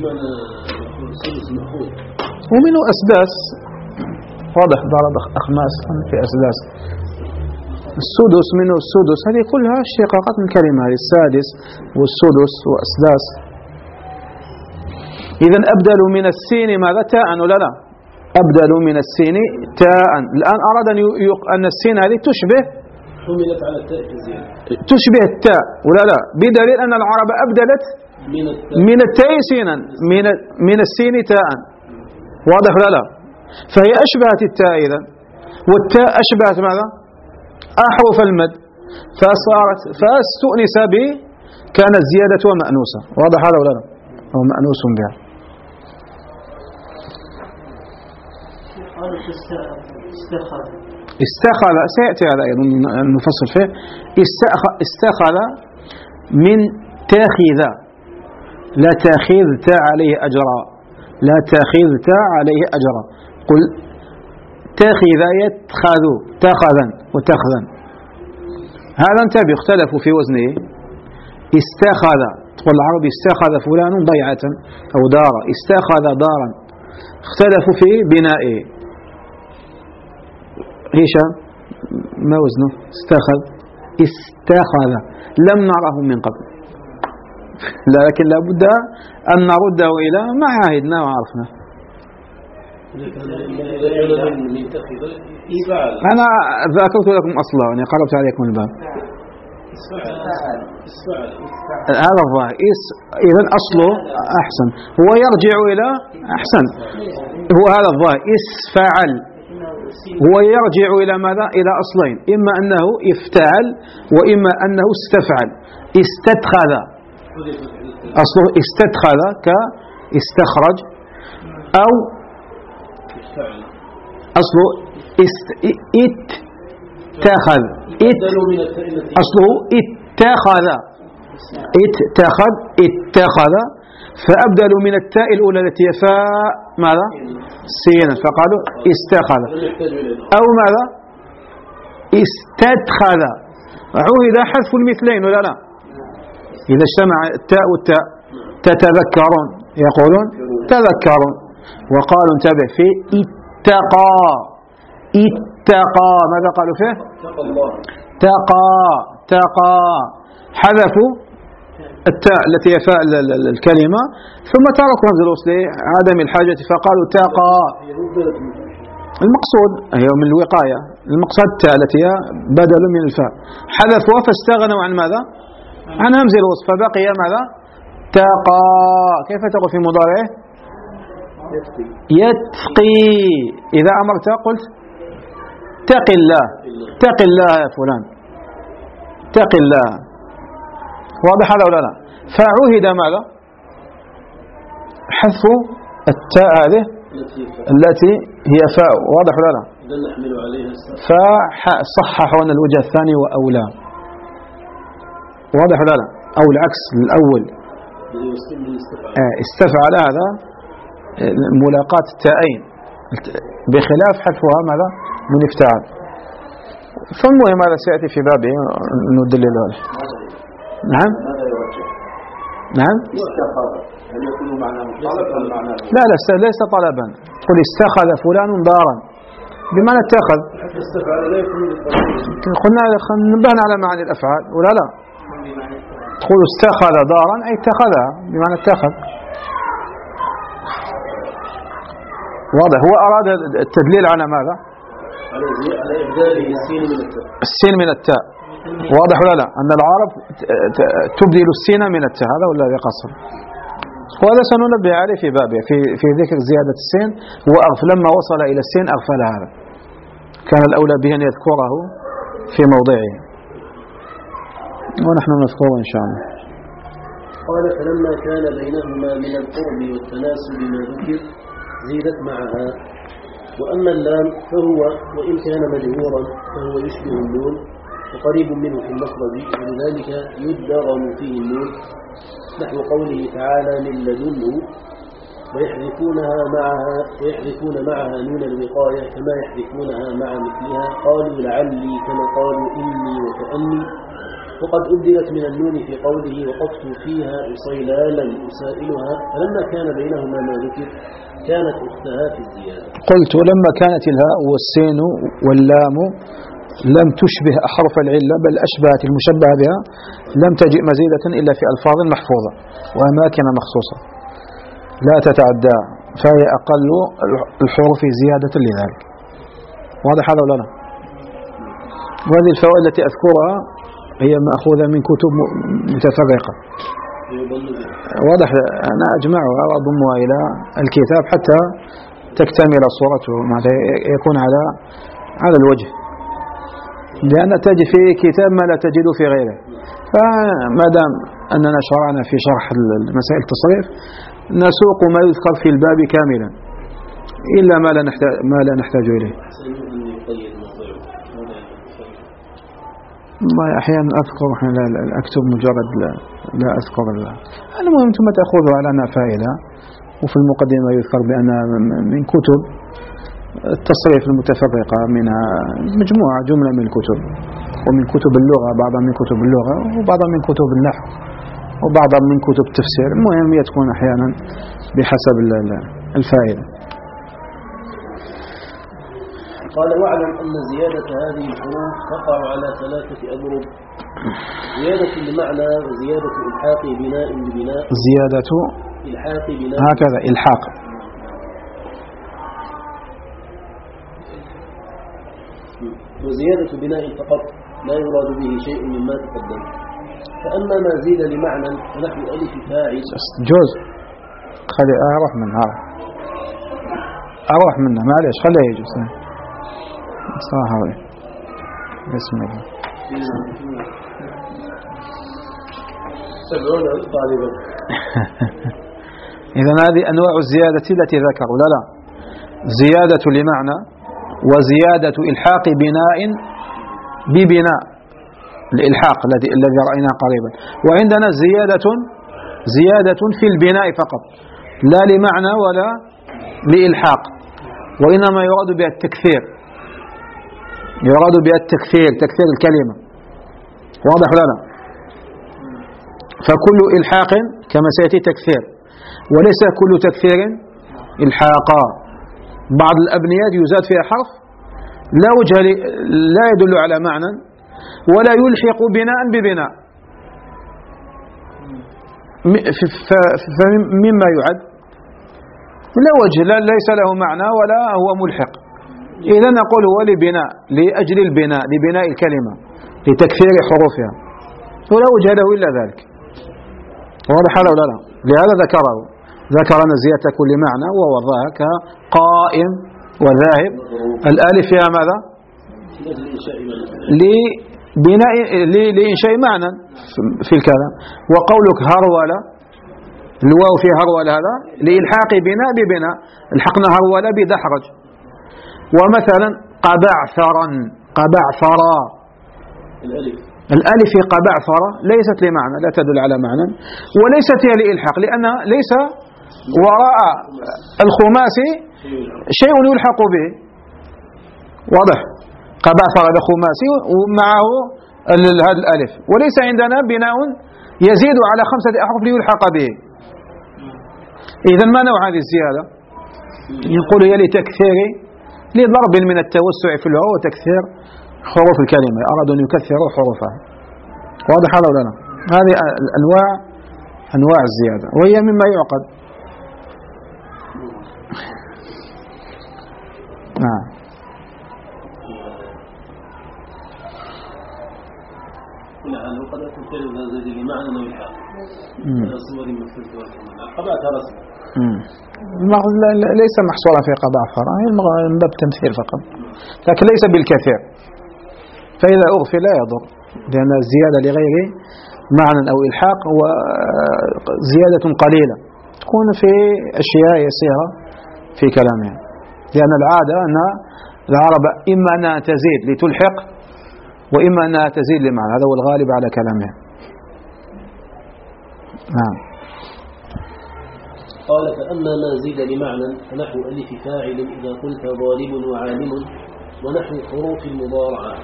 ومنه أسداس واضح، ضرب أخماس في أسداس. السدس منه السدس، هذه كلها اشتقاقات من كلمة السادس والسدس وأسداس. إذن أبدلوا من السين ماذا؟ تاء ولا لا؟ أبدلوا من السين تاء. الآن أراد أن السين هذه تشبه حملت على التاء تشبه التاء ولا لا؟ بدليل أن العرب أبدلت من التاء سينا من من السين تاء. واضح ولا لا؟ فهي أشبهت التاء إذن، والتاء أشبهت ماذا؟ أحرف المد، فصارت فاستؤنس به كانت زيادة ومأنوسة. واضح هذا ولا لا؟ أو مأنوس بها. استخذ سيأتي هذا أيضا نفصل فيه. استخذ من تاخذ، لا تاخذت عليه أجرا، لا تاخذت عليه أجرا. قل تاخذ يتخذ تاخذا وتاخذا. هذا انتبه اختلفوا في وزنه. استخذ تقول العربي استخذ فلان ضيعة أو دارا، استخذ دارا. اختلفوا في بنائه. هشام ما وزنه؟ استخذ استخذ لم نره من قبل، لكن لابد أن نرده إلى ما عاهدنا وعرفنا. أنا ذاكرت لكم أصلا، يعني قربت عليكم الباب. هذا الظاهر. إذن أصله أحسن، هو يرجع إلى أحسن، هو هذا الظاهر اسفعل، هو يرجع إلى ماذا؟ إلى أصلين، إما أنه افتعل وإما أنه استفعل. استدخل أصله استدخل كاستخرج، أو أصله است اتخذ ات أصله اتخذ اتخذ اتخذ فأبدلوا من التاء الأولى التي هي فاء ماذا؟ سينا، فقالوا استخذ. أو ماذا؟ استدخذ. عهد حذف المثلين ولا لا؟ إذا اجتمع التاء والتاء تتذكرون، يقولون تذكرون. وقالوا انتبه في اتقى اتقى، ماذا قالوا فيه؟ تقى تقى. حذفوا التاء التي هي فاء الكلمة، ثم تركوا همزة الوصل عدم الحاجة فقالوا تاقا. المقصود هي من الوقاية، المقصد التاء التي هي بدل من الفاء، حذفوها فاستغنوا عن ماذا؟ عن همزة الوصل، فبقي ماذا؟ تاقا. كيف تقول في مضارعه؟ يتقي. إذا أمرت قلت تق الله، تق الله يا فلان، تق الله. واضح هذا ولا لا؟ فعهد ماذا؟ حذف التاء هذه التي هي فاء. واضح ولا لا؟ فصححوا أن الوجه الثاني وأولى. واضح ولا لا؟ أو العكس الأول استفعل هذا ملاقاة التاءين بخلاف حذفها ماذا؟ من افتعال. فالمهم هذا سيأتي في بابه ندلل له. نعم نعم لا لا ليس طلبا. تقول استخذ فلان دارا بمعنى اتخذ. قلنا نبهنا على معاني الأفعال ولا لا؟ تقول استخذ دارا أي اتخذها بمعنى اتخذ. واضح. هو أراد التدليل على ماذا؟ السين من التاء. واضح ولا لا؟ أن العرب تبدل السين من التاء، هذا ولا يقصر. وهذا سننبه عليه في بابه في في ذكر زيادة السين. وأغفل لما وصل إلى السين أغفل هذا، كان الأولى به أن يذكره في موضعه، ونحن نذكره إن شاء الله. قال فلما كان بينهما من القرب والتناسب ما ذكر زيدت معها. وأما اللام فهو وإن كان مجهورا فهو يشبه النون وقريب منه في المخرج، ولذلك يدغم فيه النون، نحو قوله تعالى من لدنه ويحذفونها معها ويحذفون معها نون الوقاية كما يحذفونها مع مثلها، قالوا لعلي كما قالوا إني وكأني. وقد أبدلت من النون في قوله وقفت فيها أصيلالا أسائلها، فلما كان بينهما ما ذكر كانت أختها في الزيادة. قلت ولما كانت الهاء والسين واللام لم تشبه أحرف العلة بل أشبهت المشبه بها، لم تجئ مزيدة إلا في ألفاظ محفوظة وأماكن مخصوصة لا تتعدى، فهي أقل الحروف زيادة لذلك. واضح هذا ولا لا؟ وهذه الفوائد التي أذكرها هي مأخوذة من كتب متفرقة. واضح. أنا أجمعها وأضمها إلى الكتاب حتى تكتمل صورته، يكون على على الوجه، لأن تجد في كتاب ما لا تجد في غيره. فما دام أننا شرعنا في شرح المسائل التصريف نسوق ما يذكر في الباب كاملا إلا ما لا نحتاج ما لا نحتاج إليه. والله أحيانا أذكر لا أكتب مجرد لا, لا أذكر الله. المهم ثم تأخذه على أنها فائدة. وفي المقدمة يذكر بأن من كتب التصريف المتفرقة منها مجموعة جملة من الكتب، ومن كتب اللغة بعضها من كتب اللغة وبعضها من كتب النحو وبعضها من كتب التفسير. المهم تكون أحيانا بحسب الفائدة. قال واعلم أن زيادة هذه الحروف تقع على ثلاثة أضرب: زيادة بمعنى وزيادة إلحاق بناء ببناء. زيادة إلحاق بناء هكذا إلحاق. وزيادة بناء فقط لا يراد به شيء مما تقدم. فأما ما زيد لمعنى فنحو ألف فاعل جوز خلي أروح منها أروح منها معلش خليه يجوز صراحة. بسم الله. سبعون طالبا. إذا هذه أنواع الزيادة التي ذكروا. لا لا زيادة لمعنى وزيادة إلحاق بناء ببناء، الإلحاق الذي الذي رأيناه قريبا. وعندنا زيادة زيادة في البناء فقط لا لمعنى ولا لإلحاق، وإنما يراد بها التكثير، يراد بها التكثير تكثير الكلمة. واضح ولا لا؟ فكل إلحاق كما سيأتي تكثير، وليس كل تكثير إلحاقا. بعض الأبنيات يزاد فيها حرف لا وجه لا يدل على معنى ولا يلحق بناء ببناء. فمما يعد لا وجه، لا ليس له معنى ولا هو ملحق. إذا نقول هو لبناء، لأجل البناء، لبناء الكلمة، لتكثير حروفها، ولا وجه له إلا ذلك. واضح هذا ولا لا؟ لهذا ذكره، ذكر أن زيادة كل معنى ووضعها كقائم وذاهب. الآلف فيها ماذا؟ لبناء لإنشاء معنى في الكلام. وقولك هرولة، الواو في هرولة هذا لإلحاق بناء ببناء، الحقنا هرولة بدحرج. ومثلا قبعثرا، قبعثرا، الألف الألف في قبعثرة ليست لمعنى، لا تدل على معنى، وليست هي لإلحاق، لأنها ليس وراء الخماسي شيء يلحق به. واضح؟ قبعثرة هذا خماسي ومعه هذا الألف، وليس عندنا بناء يزيد على خمسة أحرف ليلحق به. إذن ما نوع هذه الزيادة؟ يقول هي لتكثير، لضرب من التوسع في اللغة وتكثير حروف الكلمة، أرادوا أن يكثروا حروفها. واضح هذا ولا لا؟ هذه الأنواع، أنواع الزيادة، وهي مما يعقد. نعم. نعم. وقد أكون كلمة هذه بمعنى أنه يلحق على صور مختلفة. قبعث رسم ليس محصورا في قبعثرة، هي من باب تمثيل فقط، لكن ليس بالكثير. فإذا أغفل لا يضر، لأن الزيادة لغير معنى أو إلحاق هو زيادة قليلة تكون في أشياء يسيرة في كلامها، لأن العادة أن العرب إما أنها تزيد لتلحق وإما أنها تزيد لمعنى، هذا هو الغالب على كلامها. نعم. قال فأما ما زيد لمعنى فنحو ألف فاعل إذا قلت ضارب وعالم، ونحو حروف المضارعة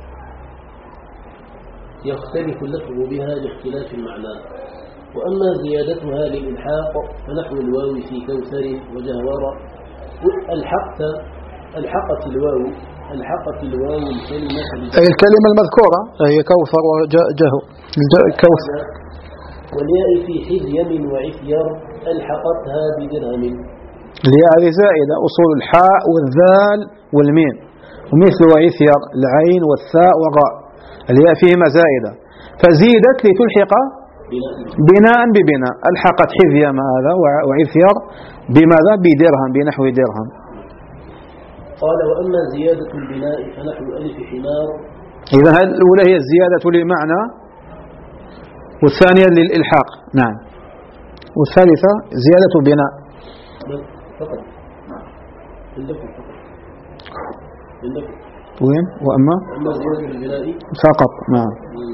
يختلف اللفظ بها لاختلاف المعنى. وأما زيادتها للإلحاق فنحو الواو في كوثر وجهورة، الحقت الحقت الواو الحقت الواو الكلمة أي الكلمة المذكورة هي كوثر وجهو كوثر. والياء في حذيم وعثير ألحقتها بدرهم. الياء هذه زائدة، أصول الحاء والذال والميم، ومثل وعثير العين والثاء والراء، الياء فيهما زائدة فزيدت لتلحق بناء ببناء. ألحقت حذيم هذا وعثير بماذا؟ بدرهم، بنحو درهم. قال وأما زيادة البناء فنحو ألف حمار. إذا الأولى هي الزيادة لمعنى، والثانية للإلحاق. نعم. والثالثة زيادة بناء فقط. عندكم فقط. عندكم. وين؟ وأما أما زيادة البناء فقط. نعم.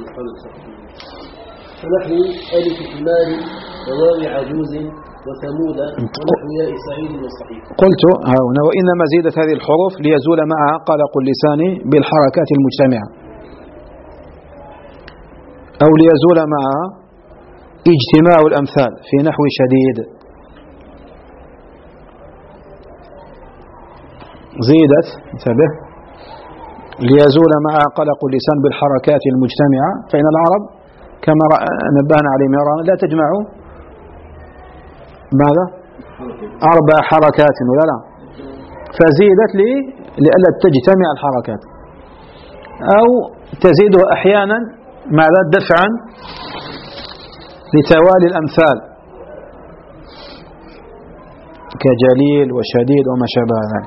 فنحو ألف حمار وواو عجوز وثمود ونحو ياء سعيد والصحيح. قلت هنا وإنما زيدت هذه الحروف ليزول معها قلق اللسان بالحركات المجتمعة، أو ليزول معها اجتماع الأمثال في نحو شديد. زيدت انتبه ليزول معها قلق اللسان بالحركات المجتمعة، فإن العرب كما نبهنا عليه مرارا لا تجمع ماذا؟ أربع حركات ولا لا؟ فزيدت لي لألا تجتمع الحركات، أو تزيدها أحيانا ماذا؟ دفعا لتوالي الأمثال كجليل وشديد وما شابه ذلك.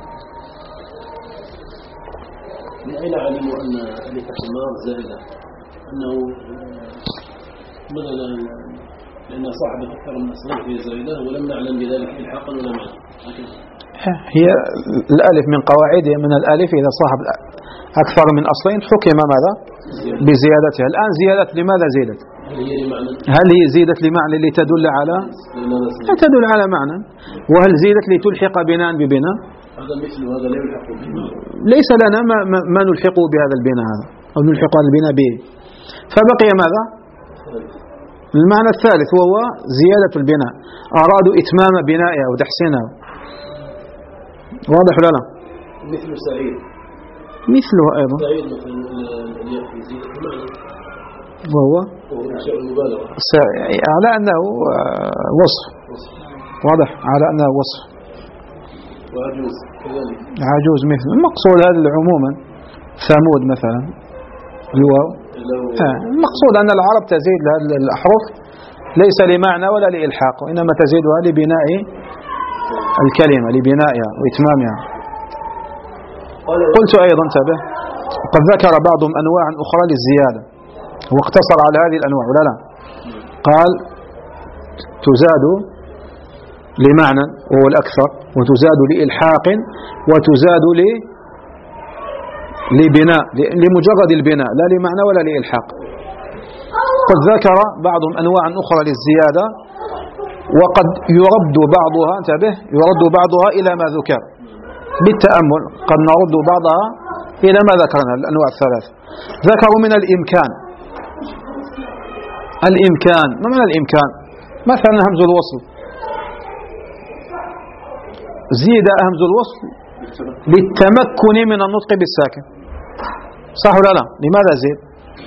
من أين علموا أن ألف حمار زائدة؟ أنه مثلا لأن صاحب أكثر من أصناف هي زائدة ولم نعلم بذلك إلحاقا ولا معنى. هي الألف من قواعدها من الألف إذا صاحب أكثر من أصلين حكم ماذا؟ بزيادتها. الآن زيادة لماذا زيدت؟ هل هي زيدت لمعنى لتدل على لا تدل على معنى، وهل زيدت لتلحق بناء ببناء؟ هذا مثل هذا لا يلحق به. ليس لنا ما, ما نلحقه بهذا البناء هذا أو نلحق هذا البناء به، فبقي ماذا؟ المعنى الثالث وهو زيادة البناء، أرادوا إتمام بنائها وتحسينها. واضح ولا لا؟ مثل سعيد مثله أيضا سعيد مثل الياء في زيادة المعنى وهو إنشاء المبالغة على أنه وصف، واضح، على أنه وصف. وعجوز كذلك عجوز مثل المقصود هذا عموما ثمود مثلا الواو. آه. المقصود أن العرب تزيد هذه الأحرف ليس لمعنى ولا لإلحاق، وإنما تزيدها لبناء الكلمة، لبنائها وإتمامها. قلت أيضا انتبه، قد ذكر بعضهم أنواعا أخرى للزيادة واقتصر على هذه الأنواع ولا لا؟ قال تزاد لمعنى وهو الأكثر، وتزاد لإلحاق، وتزاد ل لبناء، لمجرد البناء لا لمعنى ولا لإلحاق. قد ذكر بعضهم أنواعا أخرى للزيادة، وقد يرد بعضها، انتبه، يرد بعضها إلى ما ذكر بالتأمل، قد نرد بعضها إلى ما ذكرنا الأنواع الثلاث. ذكروا من الإمكان. الإمكان، ما معنى الإمكان؟ مثلا همز الوصل، زيد همز الوصل للتمكن من النطق بالساكن، صح ولا لا؟ لماذا زيد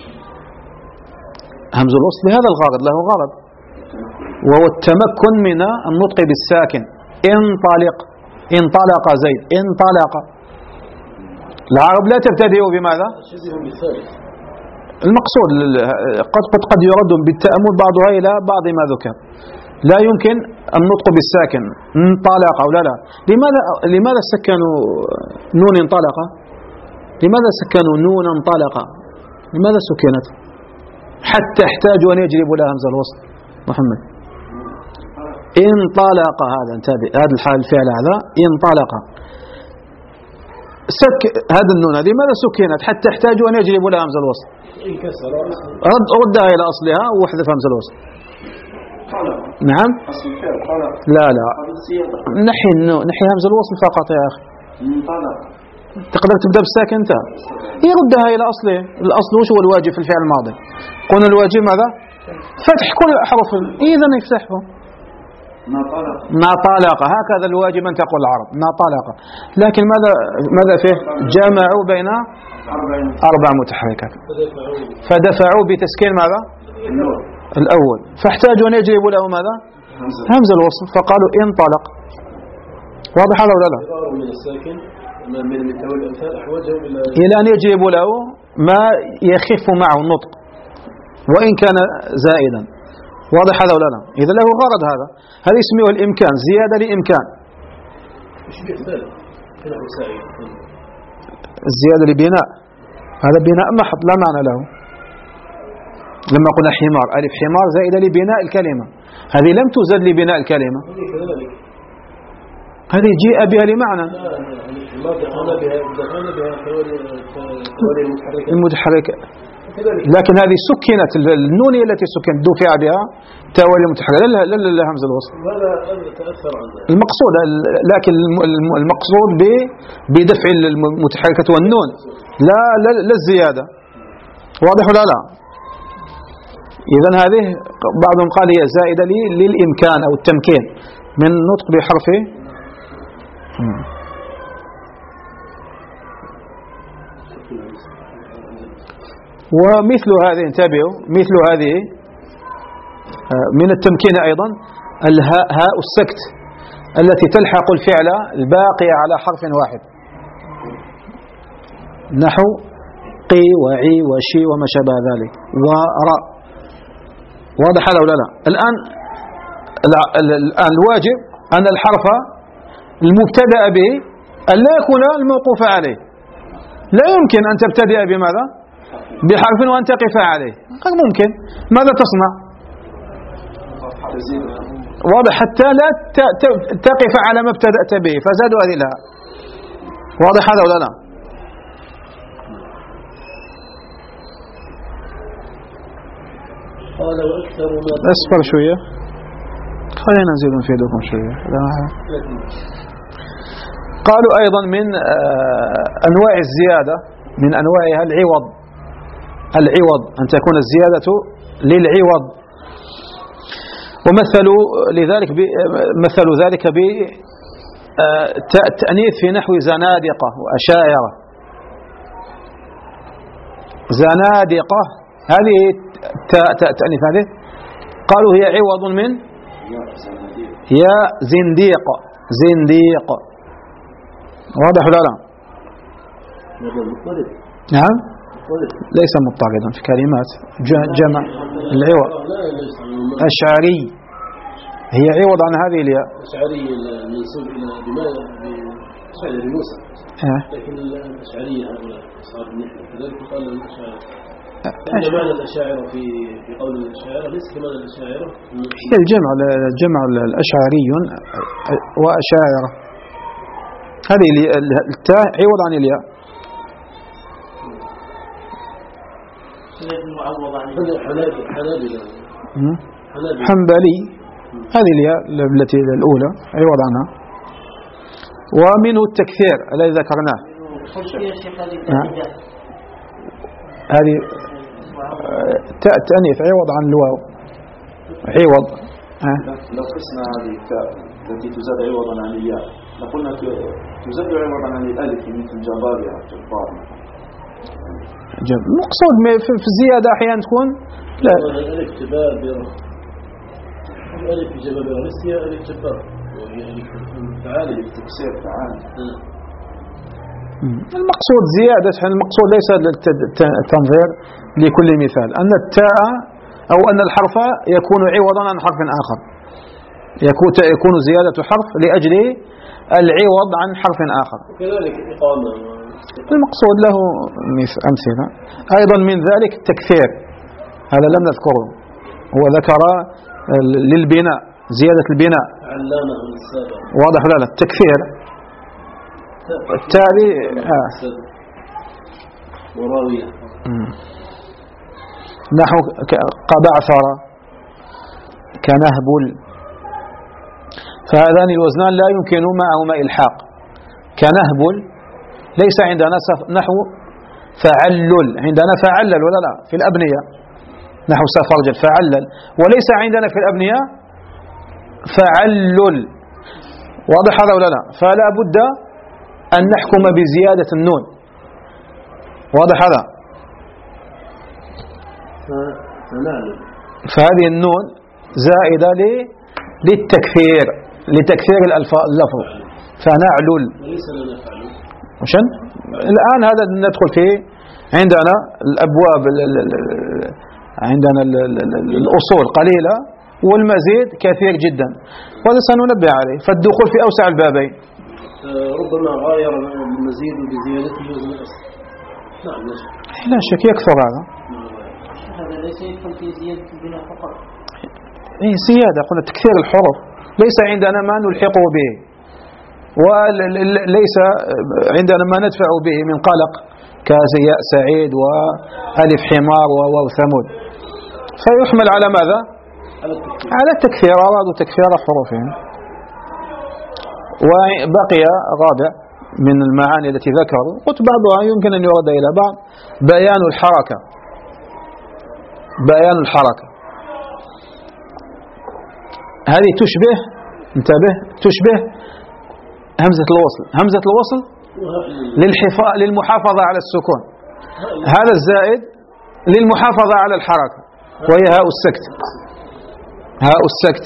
همز الوصل؟ لهذا الغرض، له غرض، وهو التمكن من النطق بالساكن. انطلق، انطلق زيد، انطلق. العرب لا تبتدئ بماذا؟ المقصود قد قد قد يرد بالتأمل بعضها إلى بعض ما ذكر. لا يمكن النطق بالساكن، انطلق أو لا لا. لماذا لماذا سكنوا نون انطلق؟ لماذا سكنوا نون انطلق؟ لماذا سكنت؟ حتى احتاجوا أن يجلبوا لها همزة الوصل. محمد انطلق، هذا انتبه، هذا الحال الفعل هذا انطلق، سك هذا النون هذه لماذا سكنت؟ حتى احتاجوا أن يجلبوا لها همزة الوصل. رد ردها إلى أصلها واحذف همزة الوصل. نعم. لا لا، نحي نحي همزة الوصل فقط يا أخي. تقدر تبدأ بالساكن أنت، يردها إلى أصله. الأصل وش هو الواجب في الفعل الماضي؟ قلنا الواجب ماذا؟ فتح كل الأحرف، إذا يفتحه. نطلق، هكذا الواجب أن تقول العرب نطلق. لكن ماذا ماذا فيه؟ جمعوا بين أربع متحركات، فدفعوا بتسكين ماذا؟ الأول، فاحتاجوا أن يجلبوا له ماذا؟ همزة الوصل، فقالوا انطلق. واضح هذا ولا لا؟ إلى أن يجلبوا له ما يخف معه النطق وإن كان زائدا. واضح هذا ولا لا؟ إذا له غرض هذا، هذا اسمه الإمكان، زيادة لإمكان. الزيادة لبناء، هذا بناء محض لا معنى له. لما قلنا حمار، ألف حمار زائدة لبناء الكلمة، هذه لم تزد لبناء الكلمة، هذه جيء بها لمعنى المتحركة. لكن هذه سكنت، النونية التي سكنت دفع بها تاويل المتحركة، لا لا لا همزة الوصل. المقصود، لكن المقصود بدفع المتحركة والنون، لا لا, لا الزيادة. واضح ولا لا؟ إذن هذه بعضهم قال هي زائدة لي للإمكان أو التمكين من نطق بحرفه. ومثل هذه، انتبهوا، مثل هذه من التمكين أيضا الهاء، هاء السكت التي تلحق الفعل الباقي على حرف واحد، نحو قي وعي وشي وما شابه ذلك ورأ. واضح هذا ولا لا؟ الآن الآن الواجب أن الحرف المبتدأ به أن لا يكون الموقوف عليه. لا يمكن أن تبتدئ بماذا؟ بحرف وأن تقف عليه، غير ممكن. ماذا تصنع؟ واضح، حتى لا تقف على ما ابتدأت به، فزادوا هذه لها. واضح هذا ولا لا؟ قال وأكثر ما أصبر شوية، خلينا نزيد نفيدكم شوية. قالوا أيضا من أنواع الزيادة، من أنواعها العوض. العوض أن تكون الزيادة للعوض، ومثلوا لذلك مثلوا ذلك بالتأنيث في نحو زنادقة وأشاعرة. زنادقة هذه تاء تاء تأنيث هذه قالوا هي عوض من يا زنديق زنديق. واضح ولا لا؟ نعم ليس مضطردا في كلمات جمع العوض. أشعري هي عوض عن هذه الياء. أشعري المنسوب إلى بماذا بشعر موسى، لكن الأشعرية هؤلاء أصحاب النحو كذلك قال الأشاعرة. إن معنى الأشاعرة في في قول الأشاعرة ليس كمعنى الأشاعرة، هي الجمع الجمع الأشعريون وأشاعرة. هذه التاء عوض عن الياء. حنبلي هذه الياء التي الأولى عوض عنها. ومنه التكثير الذي ذكرناه. هذه تاء تأنيث عوض عن الواو عوض. لو قسنا هذه التاء التي تزاد عوضا عن الياء لقلنا تزاد عوضا عن الألف مثل جبابرة جبار. المقصود في الزيادة أحيانا تكون لا الألف جبابرة، الألف جبابرة ليس هي ألف جبار، وهي ألف تعالي تكسير تعالي. المقصود زيادة، المقصود ليس التنظير لكل مثال أن التاء أو أن الحرف يكون عوضا عن حرف آخر، يكون زيادة حرف لأجل العوض عن حرف آخر. وكذلك إقامة المقصود له أمثلة أيضا من ذلك التكثير، هذا لم نذكره، هو ذكر للبناء زيادة البناء علامة السابق. واضح لا التكثير التالي آه. وراوية نحو قبعثر كنهبل، فهذان الوزنان لا يمكن معهما إلحاق. كنهبل ليس عندنا نحو فعلل، عندنا فعلل ولا لا في الأبنية نحو سفرجل فعلل، وليس عندنا في الأبنية فعلل. واضح هذا ولا لا؟ فلا بد أن نحكم بزيادة النون. واضح هذا؟ فهذه النون زائدة للتكثير لتكثير اللفظ فنعلل. وشن الآن هذا ندخل فيه عندنا الأبواب عندنا الأصول قليلة والمزيد كثير جدا، وهذا سننبه عليه، فالدخول في أوسع البابين. ربما غاير المزيد بزيادته وزن الأصل. نعم لا شك يكثر هذا. هذا ليس يدخل في زيادة البناء فقط. إيه زيادة، قلنا تكثير الحروف ليس عندنا ما نلحقه به، وليس عندنا ما ندفع به من قلق كزياء سعيد وألف حمار وواو ثمود، فيحمل على ماذا؟ على التكثير، أرادوا تكثير حروفهم. وبقي رابع من المعاني التي ذكروا، قلت بعضها يمكن أن يرد إلى بعض، بيان الحركة. بيان الحركة هذه تشبه، انتبه، تشبه همزة الوصل. همزة الوصل للمحافظة على السكون، هذا الزائد للمحافظة على الحركة، وهي هاء السكت. هاء السكت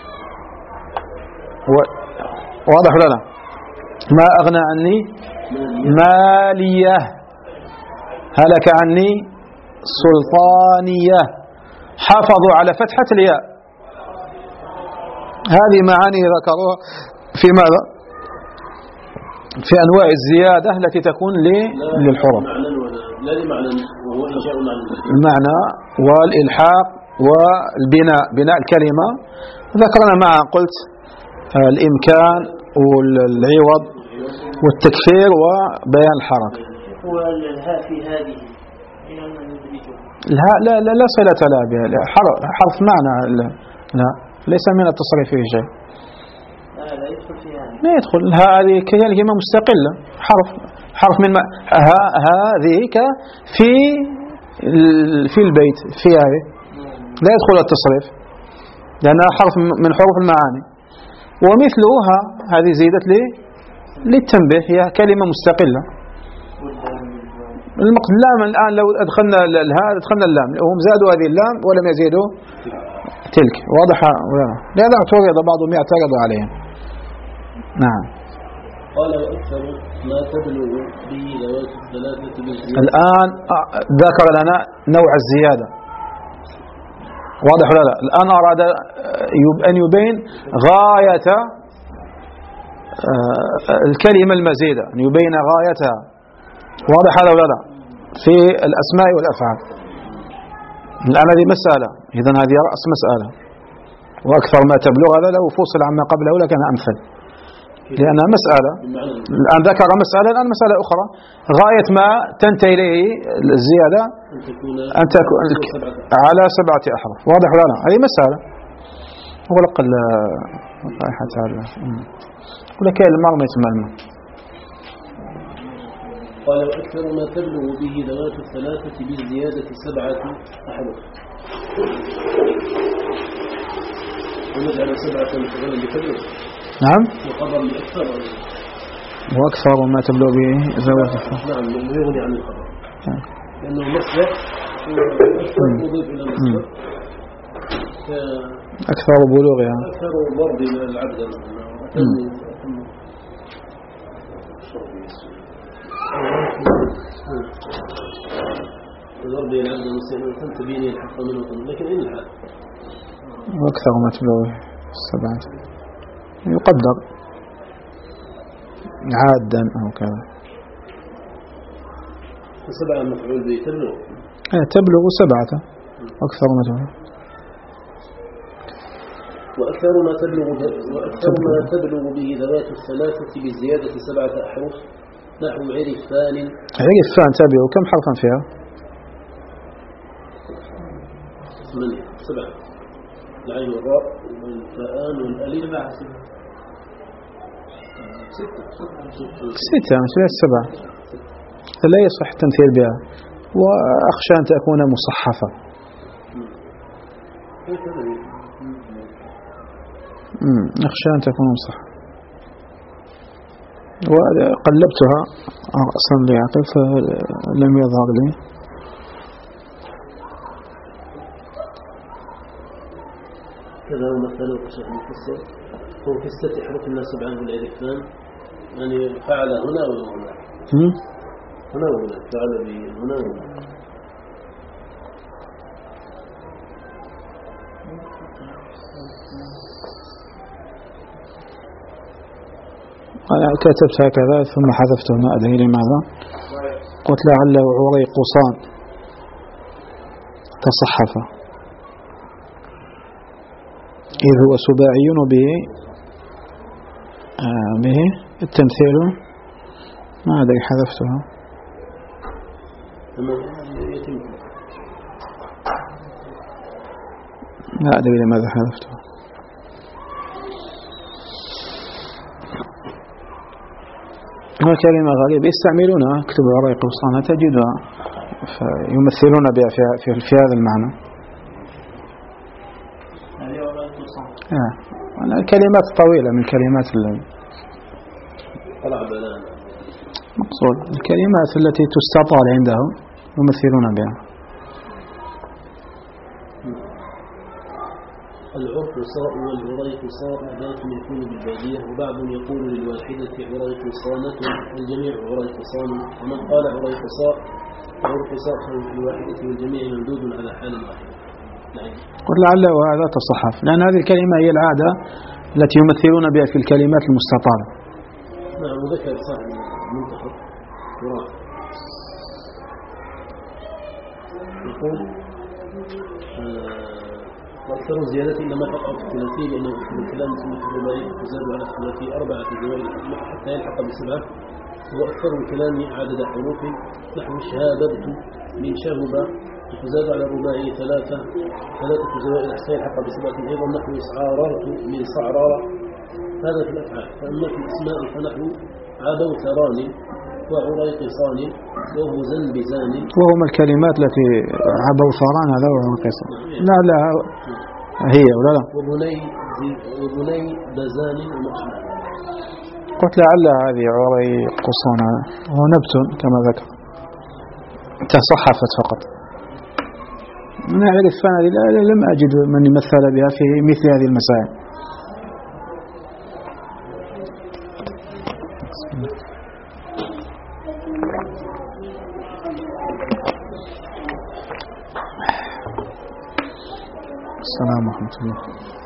واضح ولا لا؟ ما أغنى عني مالية، هلك عني سلطانية. حافظوا على فتحة الياء. هذه معاني ذكروها في ماذا؟ في أنواع الزيادة التي تكون للحروف، المعنى والإلحاق والبناء، بناء الكلمة ذكرنا معا، قلت الإمكان والعوض والتكفير وبيان الحركة. والهاء في هذه الهاء لا لا, لا صلة لها بها، حرف معنى لا, لا ليس من التصريف فيه شيء. لا يدخل فيها، لا يدخل. الهاء هذه كلمة مستقلة، حرف حرف من هاء هذه في في البيت في هذه لا يدخل التصريف لأنها حرف من حروف المعاني. ومثلها هذه زيدت لي للتنبيه، هي كلمة مستقلة. المقصد اللام الآن لو أدخلنا هذا أدخلنا اللام هم زادوا هذه اللام ولم يزيدوا تلك. واضح ولا لهذا اعترض بعضهم يعترض عليهم. نعم. قال وأكثر ما تبلغ به ذوات الثلاثة بالزيادة. الآن ذكر لنا نوع الزيادة. واضح ولا لا؟ الآن أراد أن يبين غاية الكلمة المزيدة، أن يبين غايتها. واضح هذا ولا لا؟ في الأسماء والأفعال. الآن هذه مسألة، إذن هذه رأس مسألة. وأكثر ما تبلغ هذا لو فصل عما قبله لكان أمثل، لأنها مسألة. الآن ذكر مسألة، الآن مسألة أخرى. غاية ما تنتهي إليه الزيادة أن تكون على سبعة أحرف. واضح ولا لا؟ هذه مسألة. ولق رائحة هذا ولك المرمى يسمى الماء. قال وأكثر ما تبلغ به ذوات الثلاثة بالزيادة سبعة أحرف. ونجعل سبعة مفعولا بتبلغ. نعم. وخبر لأكثر. وأكثر ما تبلغ به ذوات الثلاثة. نعم، لأنه يغني عن الخبر. لأنه مصدر ومضيف إلى مصدر. أكثر بلوغها. أكثر ضرب من العبد. ضرب العبد المسلم تبيني الحق منه، لكن أين الحال؟ وأكثر ما تبلغ السبعة يقدر عادا أو كذا. سبعة مفعول به تبلغ. تبلغ سبعة. أكثر ما تبلغ. وأكثر ما تبلغ وأكثر ما تبلغ به ذوات الثلاثة بالزيادة سبعة أحرف نحو عرفان. عرفان تبلغ كم حرفا فيها؟ ثمانية سبعة. العين والراء والفاءان والألف ستة. ستة مش ليس سبعة. لا يصح التمثيل بها. وأخشى أن تكون مصحفة. أخشى أن تكون مصحفة. وقلبتها رأسا لعقل فلم يظهر لي. كذا هو مثلا وكشف مفسر هو في الست حروف الناس سبعان بالعرفان، يعني فعل هنا وهنا. هنا وهنا فعل هنا وهنا. أنا كتبت هكذا ثم حذفته ما أدري لماذا. قلت لعله عريقصان تصحف إذ هو سباعي به آه به التمثيل ما أدري حذفتها. لا أدري لماذا حذفتها. كلمة غريبة يستعملونها. اكتبوا عريق وصانة تجدها فيمثلون بها في, في, في هذا المعنى. آه. الكلمات طويلة من كلمات مقصود الكلمات التي تستطال عندهم يمثلون بها. العرقصاء والعريقصاء ذات يكون بالبادية، وبعض يقول للواحدة عريقصانة والجميع عريقصان، ومن قال عريقصاء وعرقصاء في الواحدة والجميع ممدود على حال واحد. قل لعله هذا تصحف، لأن هذه الكلمة هي العادة التي يمثلون بها في الكلمات المستطالة. نعم، وذكر صاحب المنتخب وراء يقول وأكثر الزيادة إنما تقع في الثلاثي، لأنه في الكلام سنة الرباعي تزاد على الثلاثي أربعة زوائد حتى يلحق بسبعة. وأكثر الكلام عدد حروف نحو شهادت من شهب تزاد على الرباعي ثلاثة ثلاثة زوائد حتى يلحق بسبعة. أيضا نحو إسعاررت من صعرار، هذا في الأفعال. فأما في الأسماء فنحو عبوثران وعريقصان وهزن بزان، وهما الكلمات التي عبوثران هذا وعريقصان. لا لا هي ولا لا وبني وبني بزان ومقشمان. قلت لعل هذه عريقصان هو نبت كما ذكر. تصحفت فقط. أنا أعرف هذه لم أجد من يمثل بها في مثل هذه المسائل. السلام ورحمة الله.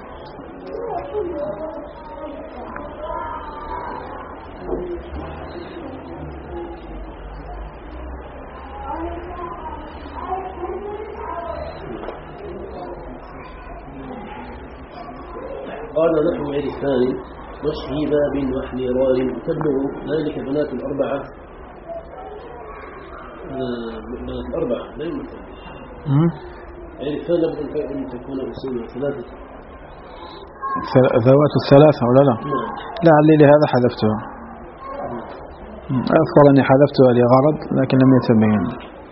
قال نحو غير الثاني وشهي باب وحنيران تبلغ ذلك بنات الأربعة بنات الأربعة لا يمكن غير الثاني لابد أن تكون أصول ثلاثة ذوات الثلاثة ولا لا؟ لعلي لهذا حذفتها. أذكر أني حذفتها لغرض لكن لم يتبين.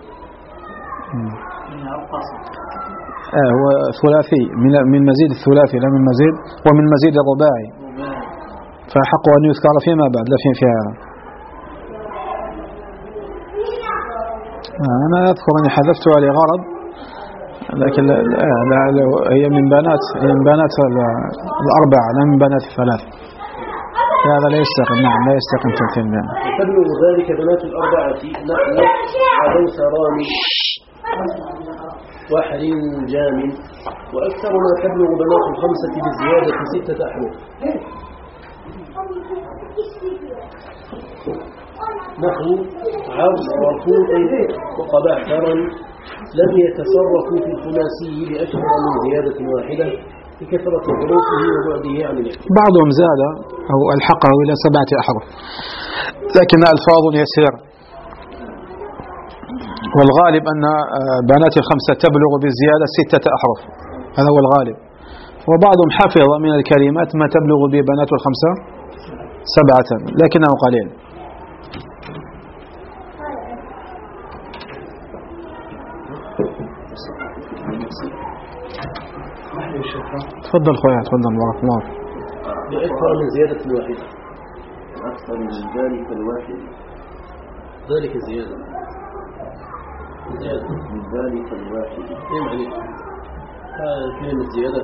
آه هو ثلاثي من من مزيد الثلاثي لا من مزيد ومن مزيد الرباعي، فحق أن يذكر فيما بعد لا في هذا. آه أنا أذكر أني حذفتها لغرض لكن لا لا لا هي من بنات هي من بنات الأربعة لا من بنات الثلاث. هذا لا يستقيم. نعم لا يستقيم تمثيل. تبلغ ذلك بنات الأربعة نحو عدوسران وحر جام وأكثر ما تبلغ بنات الخمسة بزيادة ستة أحرف نحو عرض ورفوق وقباحترا لم يتصرفوا في الخماسي لأكثر من زيادة واحدة لكثرة حروفه وبعده عن الاحتمال. بعضهم زاد أو ألحقه إلى سبعة أحرف لكن ألفاظ يسير، والغالب أن بنات الخمسة تبلغ بالزيادة ستة أحرف، هذا هو الغالب. وبعضهم حفظ من الكلمات ما تبلغ ببنات الخمسة سبعة لكنه قليل. تفضل خويا تفضل بارك الله. لأكثر من زيادة واحدة. أكثر من ذلك الواحد. ذلك زيادة. زيادة. من ذلك الواحد. إيه معنى؟ هذا كلمة زيادة.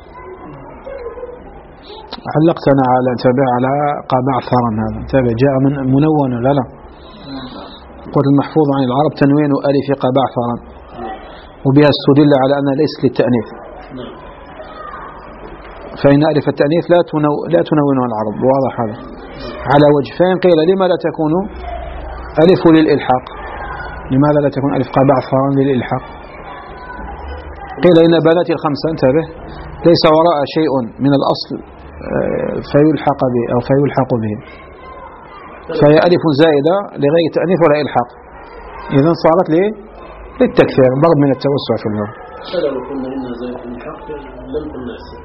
علقت أنا على تابع على قابع ثرن هذا تابع جاء من منون لا لا. قلت المحفوظ عن العرب تنوين ألف قابع ثرن وبها استدل على أنها ليست للتأنيث. فإن ألف التأنيث لا تنو لا تنونها العرب، واضح هذا على وجه. فإن قيل لما لا تكون ألف للإلحاق، لماذا لا تكون ألف قابع ثرن للإلحاق؟ قيل إن بنات الخمسة انتبه ليس وراء شيء من الأصل فيلحق به أو فيلحق به، فهي ألف زائدة لغير تأنيث ولا إلحاق، إذن صارت لي للتكثير ضرب من التوسع في اللغة. فلو قلنا إنها زائدة الإلحاق لم قلنا السر.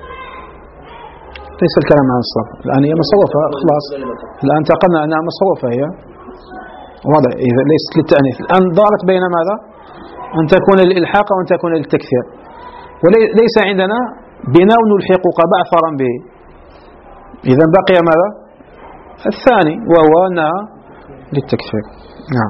ليس الكلام عن الصرف، الآن هي مصروفة خلاص، الآن انتقلنا أنها مصروفة هي واضح، إذا ليست للتأنيث. الآن دارت بين ماذا؟ أن تكون للإلحاق وأن تكون للتكثير، وليس عندنا بناء نلحق قبع ثرا به. إذا بقي ماذا؟ الثاني وهو أنها للتكثير. نعم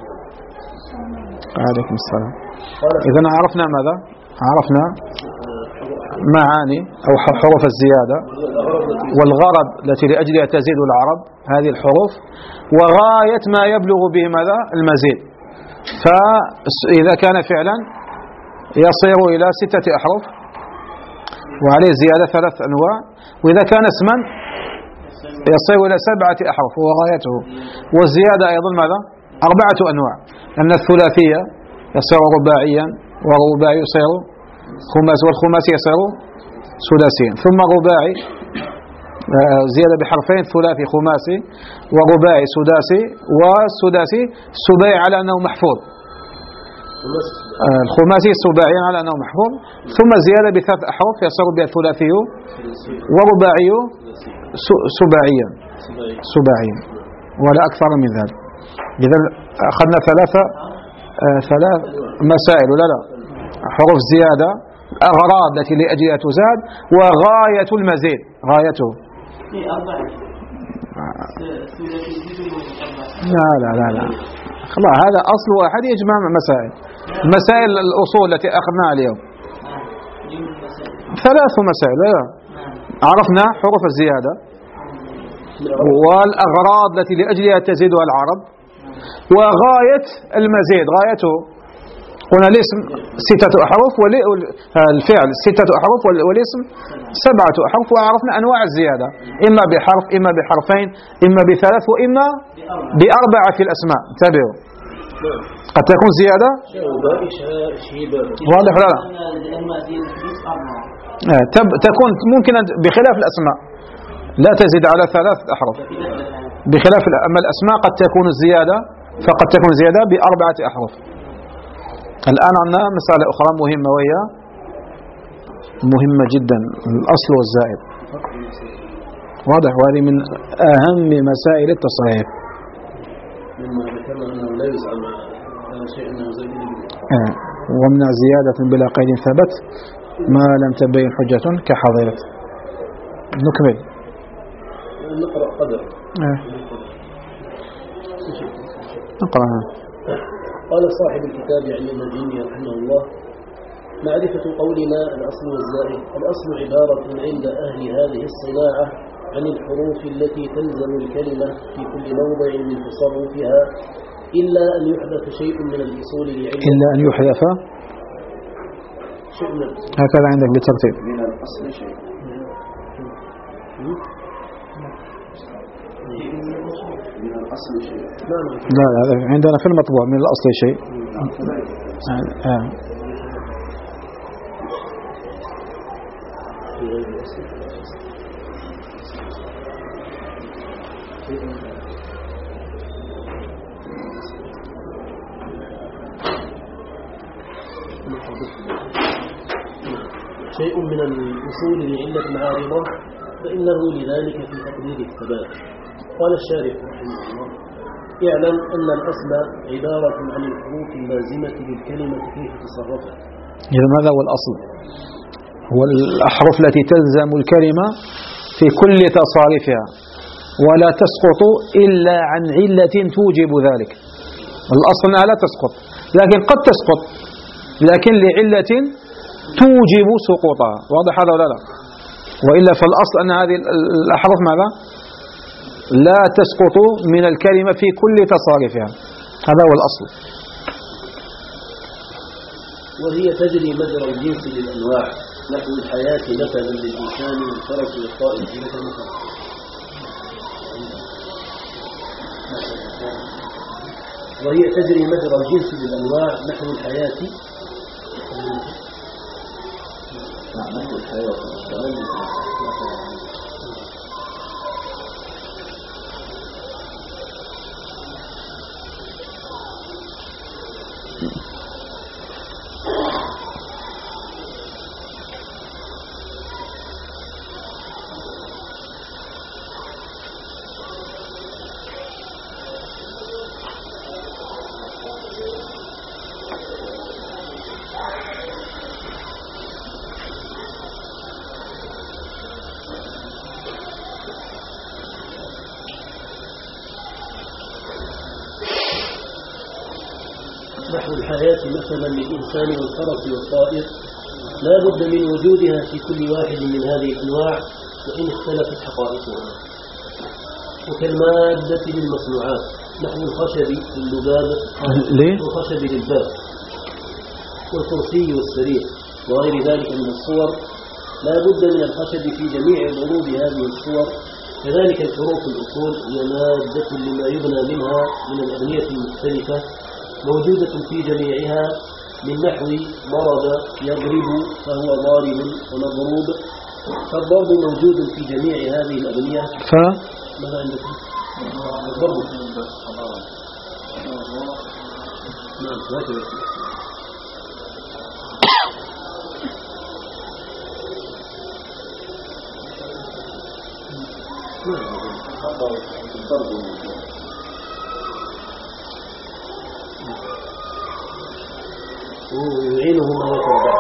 عليكم السلام. إذا عرفنا ماذا؟ عرفنا معاني أو حروف الزيادة والغرض التي لأجلها تزيد العرب هذه الحروف، وغاية ما يبلغ به ماذا؟ المزيد. فإذا كان فعلا يصير إلى ستة أحرف وعليه زيادة ثلاث أنواع، وإذا كان اسما يصير إلى سبعة أحرف وهو غايته، والزيادة أيضا ماذا؟ أربعة أنواع، أن الثلاثية يصير رباعيا والرباعي يصير خماسي والخماسي يصير ثلاثيا، ثم رباعي زيادة بحرفين ثلاثي خماسي ورباعي سداسي، والسداسي سباعي على أنه محفوظ، الخماسي سباعي على أنه محفوظ، ثم زيادة بثلاث أحرف يصير بها الثلاثي ورباعي سباعيا سباعيا ولا أكثر من ذلك. إذا أخذنا ثلاثة ثلاث مسائل لا لا حروف زيادة، الأغراض التي لأجلها تزاد، وغاية المزيد غايته. في أربعة. لا لا لا لا خلاص هذا أصل واحد يجمع مسائل. مسائل الأصول التي أخذناها اليوم ثلاث مسائل. لا. عرفنا حروف الزيادة والأغراض التي لأجلها تزيدها العرب وغاية المزيد. غايته هنا الاسم ستة أحرف والفعل ستة أحرف والاسم سبعة أحرف. وعرفنا أنواع الزيادة إما بحرف إما بحرفين إما بثلاث وإما بأربعة في الأسماء. انتبهوا قد تكون زيادة واضح لا لا تكون ممكن بخلاف الأسماء لا تزيد على ثلاث أحرف بخلاف. أما الأسماء قد تكون الزيادة فقد تكون زيادة بأربعة أحرف. الآن عندنا مسألة أخرى مهمة وهي مهمة جدا الأصل والزائد. واضح وهذه من أهم مسائل التصريف. مما ذكرنا أنه لا يزعم على شيء أنه زائد آه. ومن زيادة بلا قيد ثبت ما لم تبين حجة كحظيرة. نكمل نقرأ قدر آه. نقرأ. قال صاحب الكتاب عن المجني رحمه الله: معرفة قولنا الأصل والزائد. الأصل عبارة عند أهل هذه الصناعة عن الحروف التي تلزم الكلمة في كل موضع من تصرفها إلا أن يحدث شيء من الأصول لعلة إلا أن يحدث شيء من هكذا عندك بالترتيب من الأصل شيء. من الأصل شيء. لا هذا عندنا في المطبوع من الأصل شيء. آه. شيء من الأصول لعلة عارضة فإنه لذلك في تقدير الثبات. قال الشارح رحمه الله: يعلم أن الأصل عبارة عن الحروف اللازمة للكلمة كيف تصرفت. إذا ماذا هو الأصل؟ هو الأحرف التي تلزم الكلمة في كل تصاريفها ولا تسقط إلا عن علة توجب ذلك. الأصل أنها لا تسقط لكن قد تسقط لكن لعلة توجب سقوطها. واضح هذا ولا لا؟ وإلا فالأصل أن هذه الأحرف ماذا؟ لا تسقط من الكلمة في كل تصاريفها. هذا هو الأصل. وهي تجري مجرى الجنس للأنواع نحو الحياة مثلا للإنسان والفرس والطائر مثلا. وهي تجري مجرى الجنس للأنواع نحو الحياة نحو الحياة. نحو الحياة مثلا للإنسان والفرس والطائر لا بد من وجودها في كل واحد من هذه الأنواع وإن اختلفت حقائقها. وكالمادة للمصنوعات نحو الخشب للذباب والخشب للباب والكرسي والسرير وغير ذلك من الصور لا بد من الخشب في جميع ضروب هذه الصور. كذلك الحروف الأصول هي مادة لما يبنى منها من الأبنية المختلفة موجودة في جميعها من نحو ضرب يضرب فهو ضارب ومضروب. فالضرب موجود في جميع هذه الأبنية. ف ماذا عندك؟ الضرب نعم هكذا. ويعينه ما يتوضع.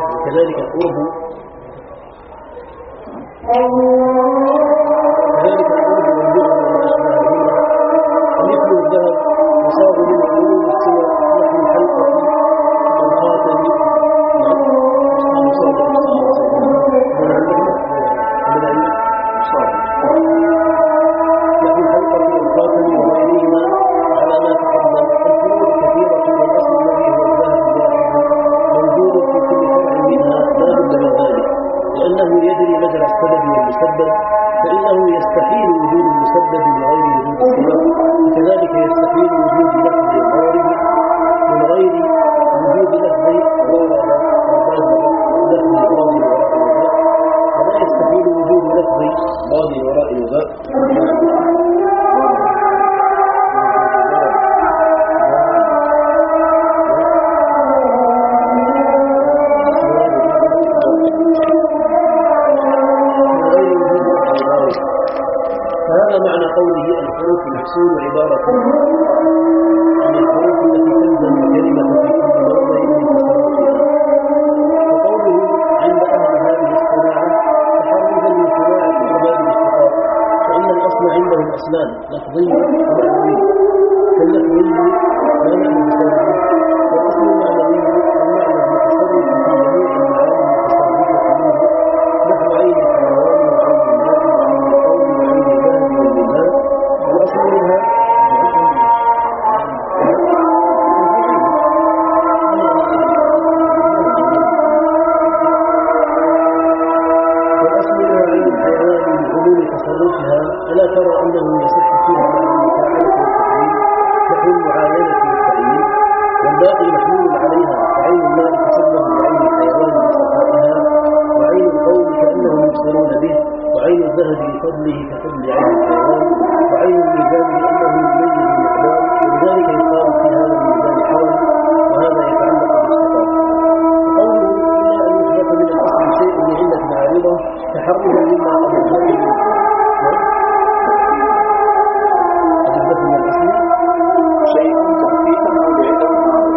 وكذلك القرب كذلك القرب والبعد وما أشبههما ومثل الذهب يصاب من العلوم الصور نحو الحلقة والخاتم يصاب نحو الحلقة والخاتم وغيرهما على ما تقدم. الفروع كثيرة والأصل الذي هو الذهب الواحد موجود في كل فرع منها لا بد من ذلك، لأنه يجري مجرى السبب والمسبب، فإنه يستحيل وجود المسبب من غير وجود السبب، وكذلك يستحيل وجود لفظ الضارب من غير وجود لفظ ضارب لفظ ضاد وراء الوباء، ولا يستحيل وجود لفظ ضاد وراء الوباء قوله الحروف المحصول عبارة عن الحروف التي تلزم الكلمة في كل موضع من تصرفها. وقوله عند أهل هذه الصناعة تحرزا من صناعة أرباب الاشتقاق، فإن الأصل عندهم أصلان لفظي ومعنوي، فاللفظي لا معنى مستوى، والأصل المعنوي المعنى المتصرف في جميع المعاني المتصرفة منه، نحو عين الحيوان وعين الماء وعين القوم وعين الذهب والميزان. والأصل منها والأصل منها عين الحيوان من علوم تصرفها، ألا ترى أنه يصح فيها معنى المفاعلة والتحريم نحو المعاينة والتعيين، والباقي محمول عليها، فعين الماء تسبب بعين الحيوان بصفائها، وعين القوم كأنهم يبصرون به، وعين الذهب لفضله كفضل عين الحيوان، وعين الميزان لأنه يميز المقدار، ولذلك يقال في هذا الميزان حول، وهذا يتعلق بالاشتقاق. وقوله إلا أن يثبت من الأصل شيء لعلة عارضة تحرزا مما أضافه أجبت من الأصل شيء تخفيفا أو بعيدا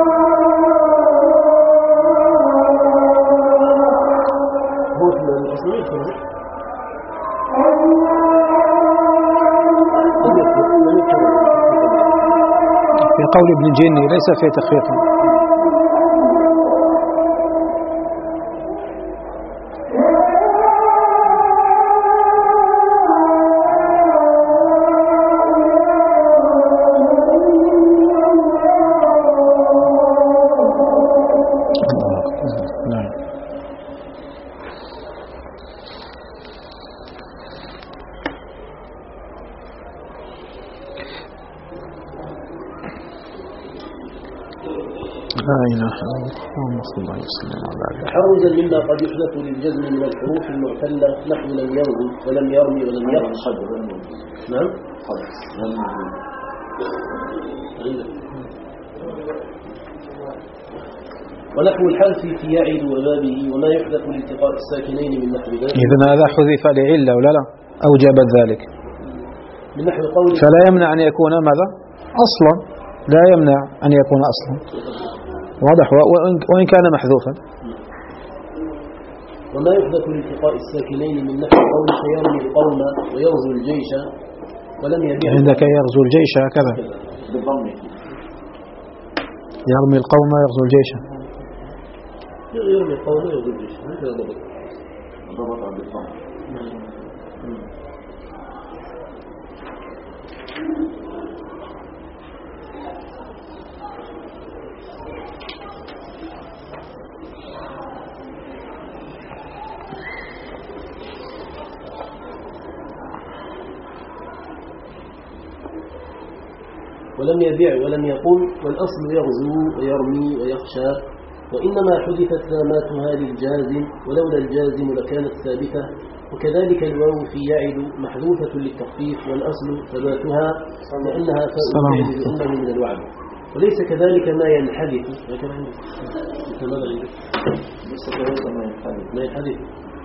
هو من الأصل في قول ابن الجني ليس فيه تخفيف. لا إله إلا الله صلى الله عليه وسلم. تحرزا مما قد يحدث للجزم من الحروف المعتلة نحو لم يرمي ولم يرمي ولم يخش. نعم ونحو الحذف في يعد وبابه وما يحدث لالتقاء الساكنين من نحو ذلك. إذن هذا حذف لعلة ولا لا أوجب ذلك من نحو قوله فلا يمنع أن يكون ماذا أصلا، لا يمنع أن يكون أصلا، واضح، وإن كان محذوفا. وما يحدث لالتقاء الساكنين من نحو قولك يرمي القوم ويغزو الجيش ولم يبيع. عندك يغزو الجيش هكذا يرمي القوم يغزو الجيش، يرمي القوم ويغزو الجيش هذا ضبط ضبط بالضم. ولم يبيع ولم يقل، والأصل يغزو ويرمي ويخشى، وإنما حذفت لاماتها للجازم، ولولا الجازم لكانت ثابتة، وكذلك الواو في يعد محذوفة للتخفيف، والأصل ثباتها لأنها فاء لأنه من الوعد، وليس كذلك ما ينحذف ما ينحذف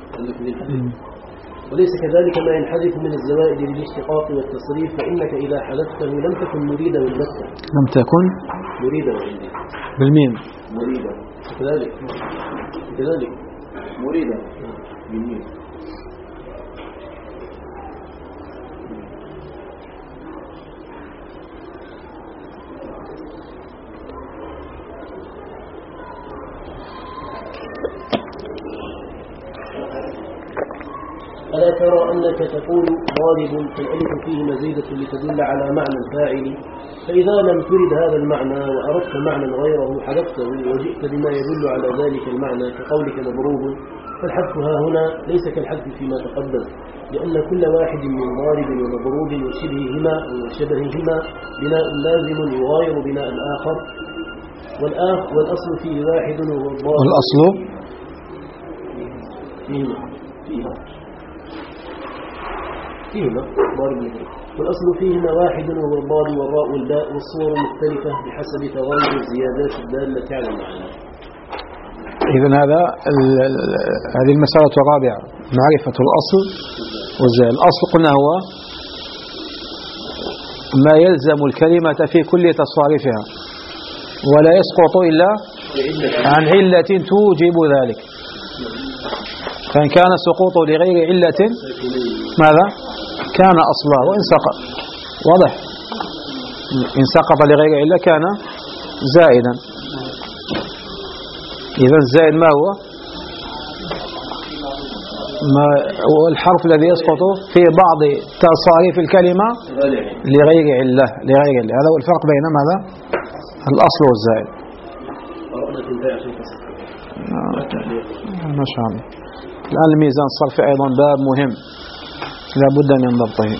وليس كذلك ما ينحذف من الزوائد للاشتقاق والتصريف، فإنك إذا حذفته لم تكن مريدا البتة، لم تكن مريدا بالميم مريدا كذلك كذلك مريدا بالنية. ألا ترى أنك تقول ضارب فالألف فيه مزيدة لتدل على معنى الفاعل، فإذا لم ترد هذا المعنى وأردت معنى غيره حذفته وجئت بما يدل على ذلك المعنى كقولك مضروب، فالحذف ها هنا ليس كالحذف فيما تقدم، لأن كل واحد من ضارب ومضروب وشبههما وشبههما بناء لازم يغاير بناء الآخر، والآخر والأصل فيه واحد وهو الضارب. والأصل فيهما فيها فيهما ضارب الجنة. والأصل فيهما واحد وهو الضاد والراء والباء، والصور مختلفة بحسب تغير الزيادات الدالة على المعنى. إذن هذا هذه المسألة الرابعة، معرفة الأصل والزائد. الأصل قلنا هو ما يلزم الكلمة في كل تصاريفها ولا يسقط إلا عن علة توجب ذلك، فإن كان السقوط لغير علة ماذا؟ كان أصلا، وإن سقط واضح إن سقط لغير علة كان زائدا. إذا الزائد ما هو؟ ما هو الحرف الذي يسقط في بعض تصاريف الكلمة لغير علة لغير علة هذا هو الفرق بين ماذا؟ الأصل والزائد. ما شاء الله. الآن الميزان الصرفي أيضا باب مهم لا بد من ضبطه.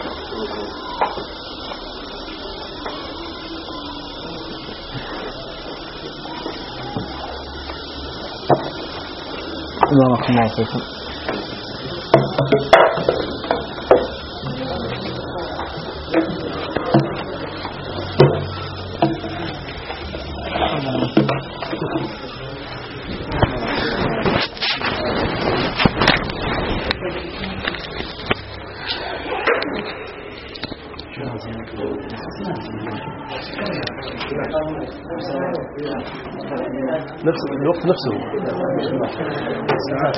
بارك الله فيكم. نفس الوقت نفسه